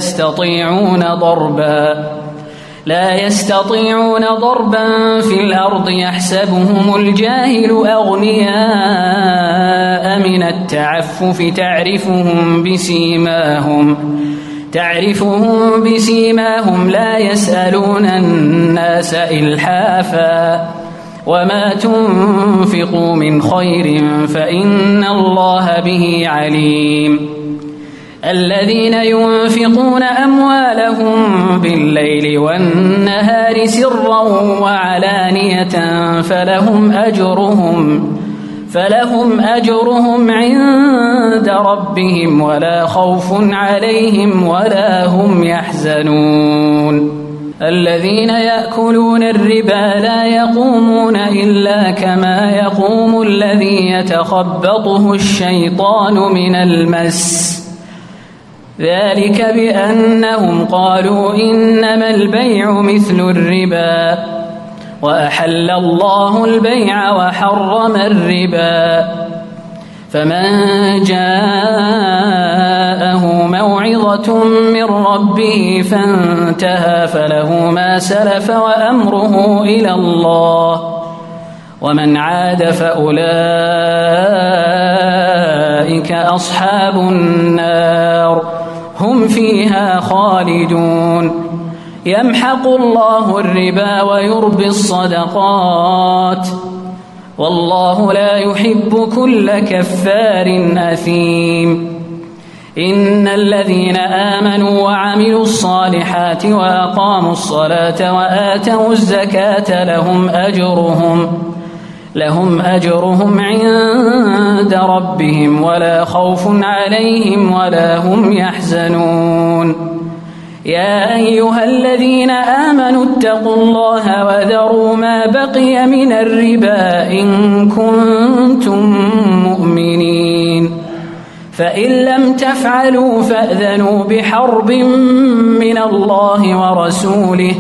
لا يستطيعون ضربا في الأرض يحسبهم الجاهل أغنياء من التعفف تعرفهم بسيماهم لا يسألون الناس إلحافا وما تنفقوا من خير فإن الله به عليم الذين ينفقون أموالهم بالليل والنهار سرا وعلانية فلهم أجرهم عند ربهم ولا خوف عليهم ولا هم يحزنون الذين يأكلون الربا لا يقومون إلا كما يقوم الذي يتخبطه الشيطان من المس ذلك بأنهم قالوا إنما البيع مثل الربا وأحل الله البيع وحرم الربا فمن جاءه موعظة من ربه فانتهى فله ما سلف وأمره إلى الله ومن عاد فأولئك أصحاب النار هم فيها خالدون يمحق الله الربا ويربي الصدقات والله لا يحب كل كفار أثيم إن الذين آمنوا وعملوا الصالحات وأقاموا الصلاة وآتوا الزكاة لهم أجرهم عند ربهم ولا خوف عليهم ولا هم يحزنون يا أيها الذين آمنوا اتقوا الله وذروا ما بقي من الربا إن كنتم مؤمنين فإن لم تفعلوا فأذنوا بحرب من الله ورسوله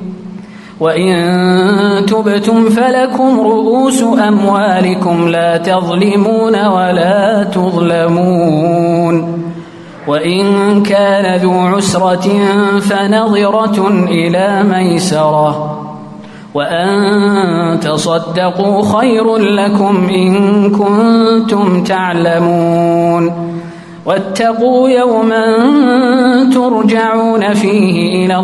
وإن تبتم فلكم رؤوس أموالكم لا تظلمون ولا تظلمون وإن كان ذو عسرة فنظرة إلى ميسرة وأن تصدقوا خير لكم إن كنتم تعلمون واتقوا يوما ترجعون فيه إلى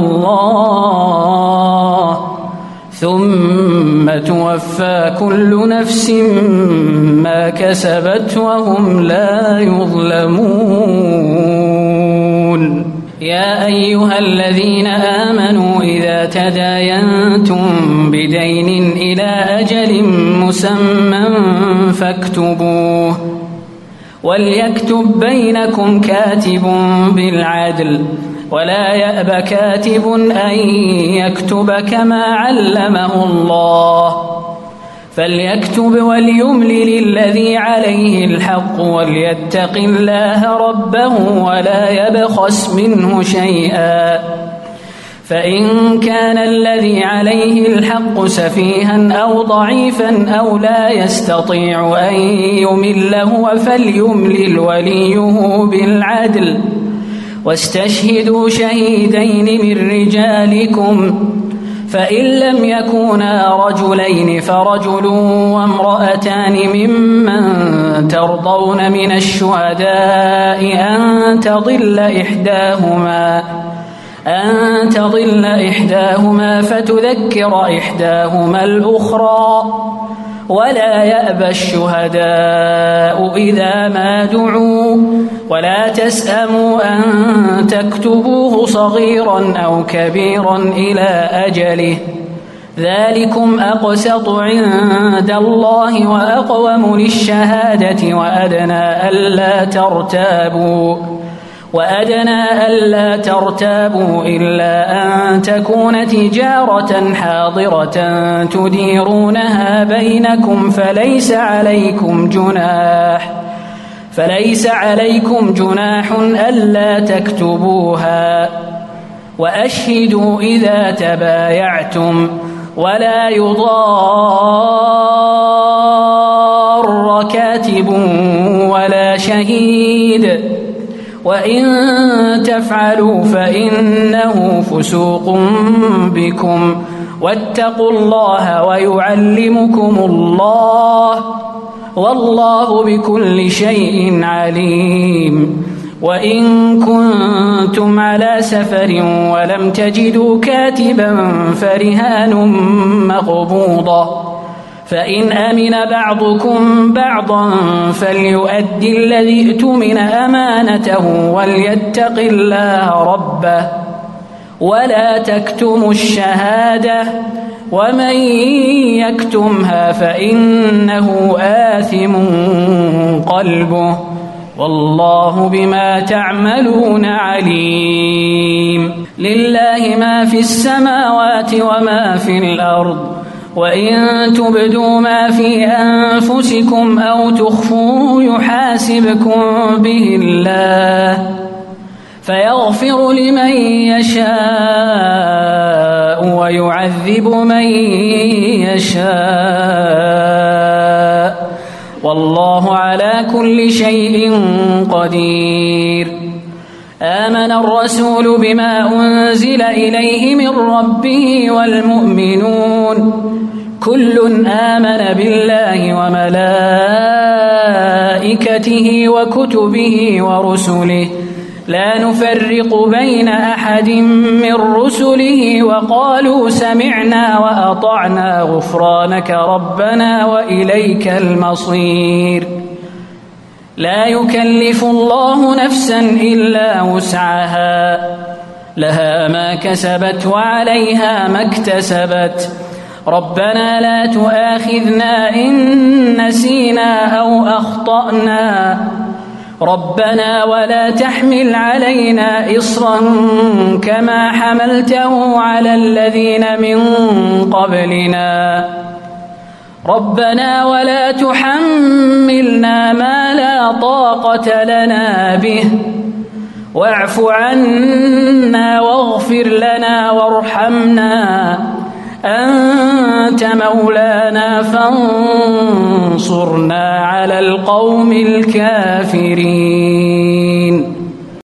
الله ثم توفى كل نفس ما كسبت وهم لا يظلمون يا أيها الذين آمنوا إذا تداينتم بدين إلى أجل مسمى فاكتبوه وليكتب بينكم كاتب بالعدل ولا يأب كاتب أن يكتب كما علمه الله فليكتب وليملل الذي عليه الحق وليتق الله ربه ولا يبخس منه شيئا فإن كان الذي عليه الحق سفيها أو ضعيفا أو لا يستطيع أن يمل هو فليملل وليه بالعدل واستشهدوا شهيدين من رجالكم فإن لم يكونا رجلين فرجل وامرأتان ممن ترضون من الشهداء أن تضل إحداهما فتذكر إحداهما الأخرى ولا يأبى الشهداء إذا ما دعوا ولا تسأموا أن تكتبوه صغيرا أو كبيرا إلى أجله ذلكم أقسط عند الله وأقوم للشهادة وأدنى ألا ترتابوا وأدنى ألا ترتابوا إلا أن تكون تجارة حاضرة تديرونها بينكم فليس عليكم جناح ألا تكتبوها، وأشهدوا إذا تبايعتم، ولا يضار كاتب ولا شهيد، وإن تفعلوا فإنه فسوق بكم، واتقوا الله ويعلمكم الله، والله بكل شيء عليم. وإن كنتم على سفر ولم تجدوا كاتبا فرهان مقبوضة، فإن أمن بعضكم بعضا فليؤدي الذي ائتمن أمانته وليتق الله ربه، ولا تكتموا الشهادة، ومن يكتمها فإنه آثم قلبه، والله بما تعملون عليم. لله ما في السماوات وما في الأرض، وإن تبدوا ما في أنفسكم أو تخفوه يحاسبكم به الله، فيغفر لمن يشاء ويعذب من يشاء، والله على كل شيء قدير. آمن الرسول بما أنزل إليه من ربه والمؤمنون كل آمن بالله وملائكته وكتبه ورسله لا نفرق بين أحد من رسله، وقالوا سمعنا وأطعنا غفرانك ربنا وإليك المصير. لا يكلف الله نفسا إلا وسعها، لها ما كسبت وعليها ما اكتسبت. ربنا لا تؤاخذنا إن نسينا أو أخطأنا، ربنا ولا تحمل علينا إصرا كما حملته على الذين من قبلنا، ربنا ولا تحملنا ما لا طاقة لنا به، واعف عنا واغفر لنا وارحمنا، أنت مولانا فانصرنا على القوم الكافرين.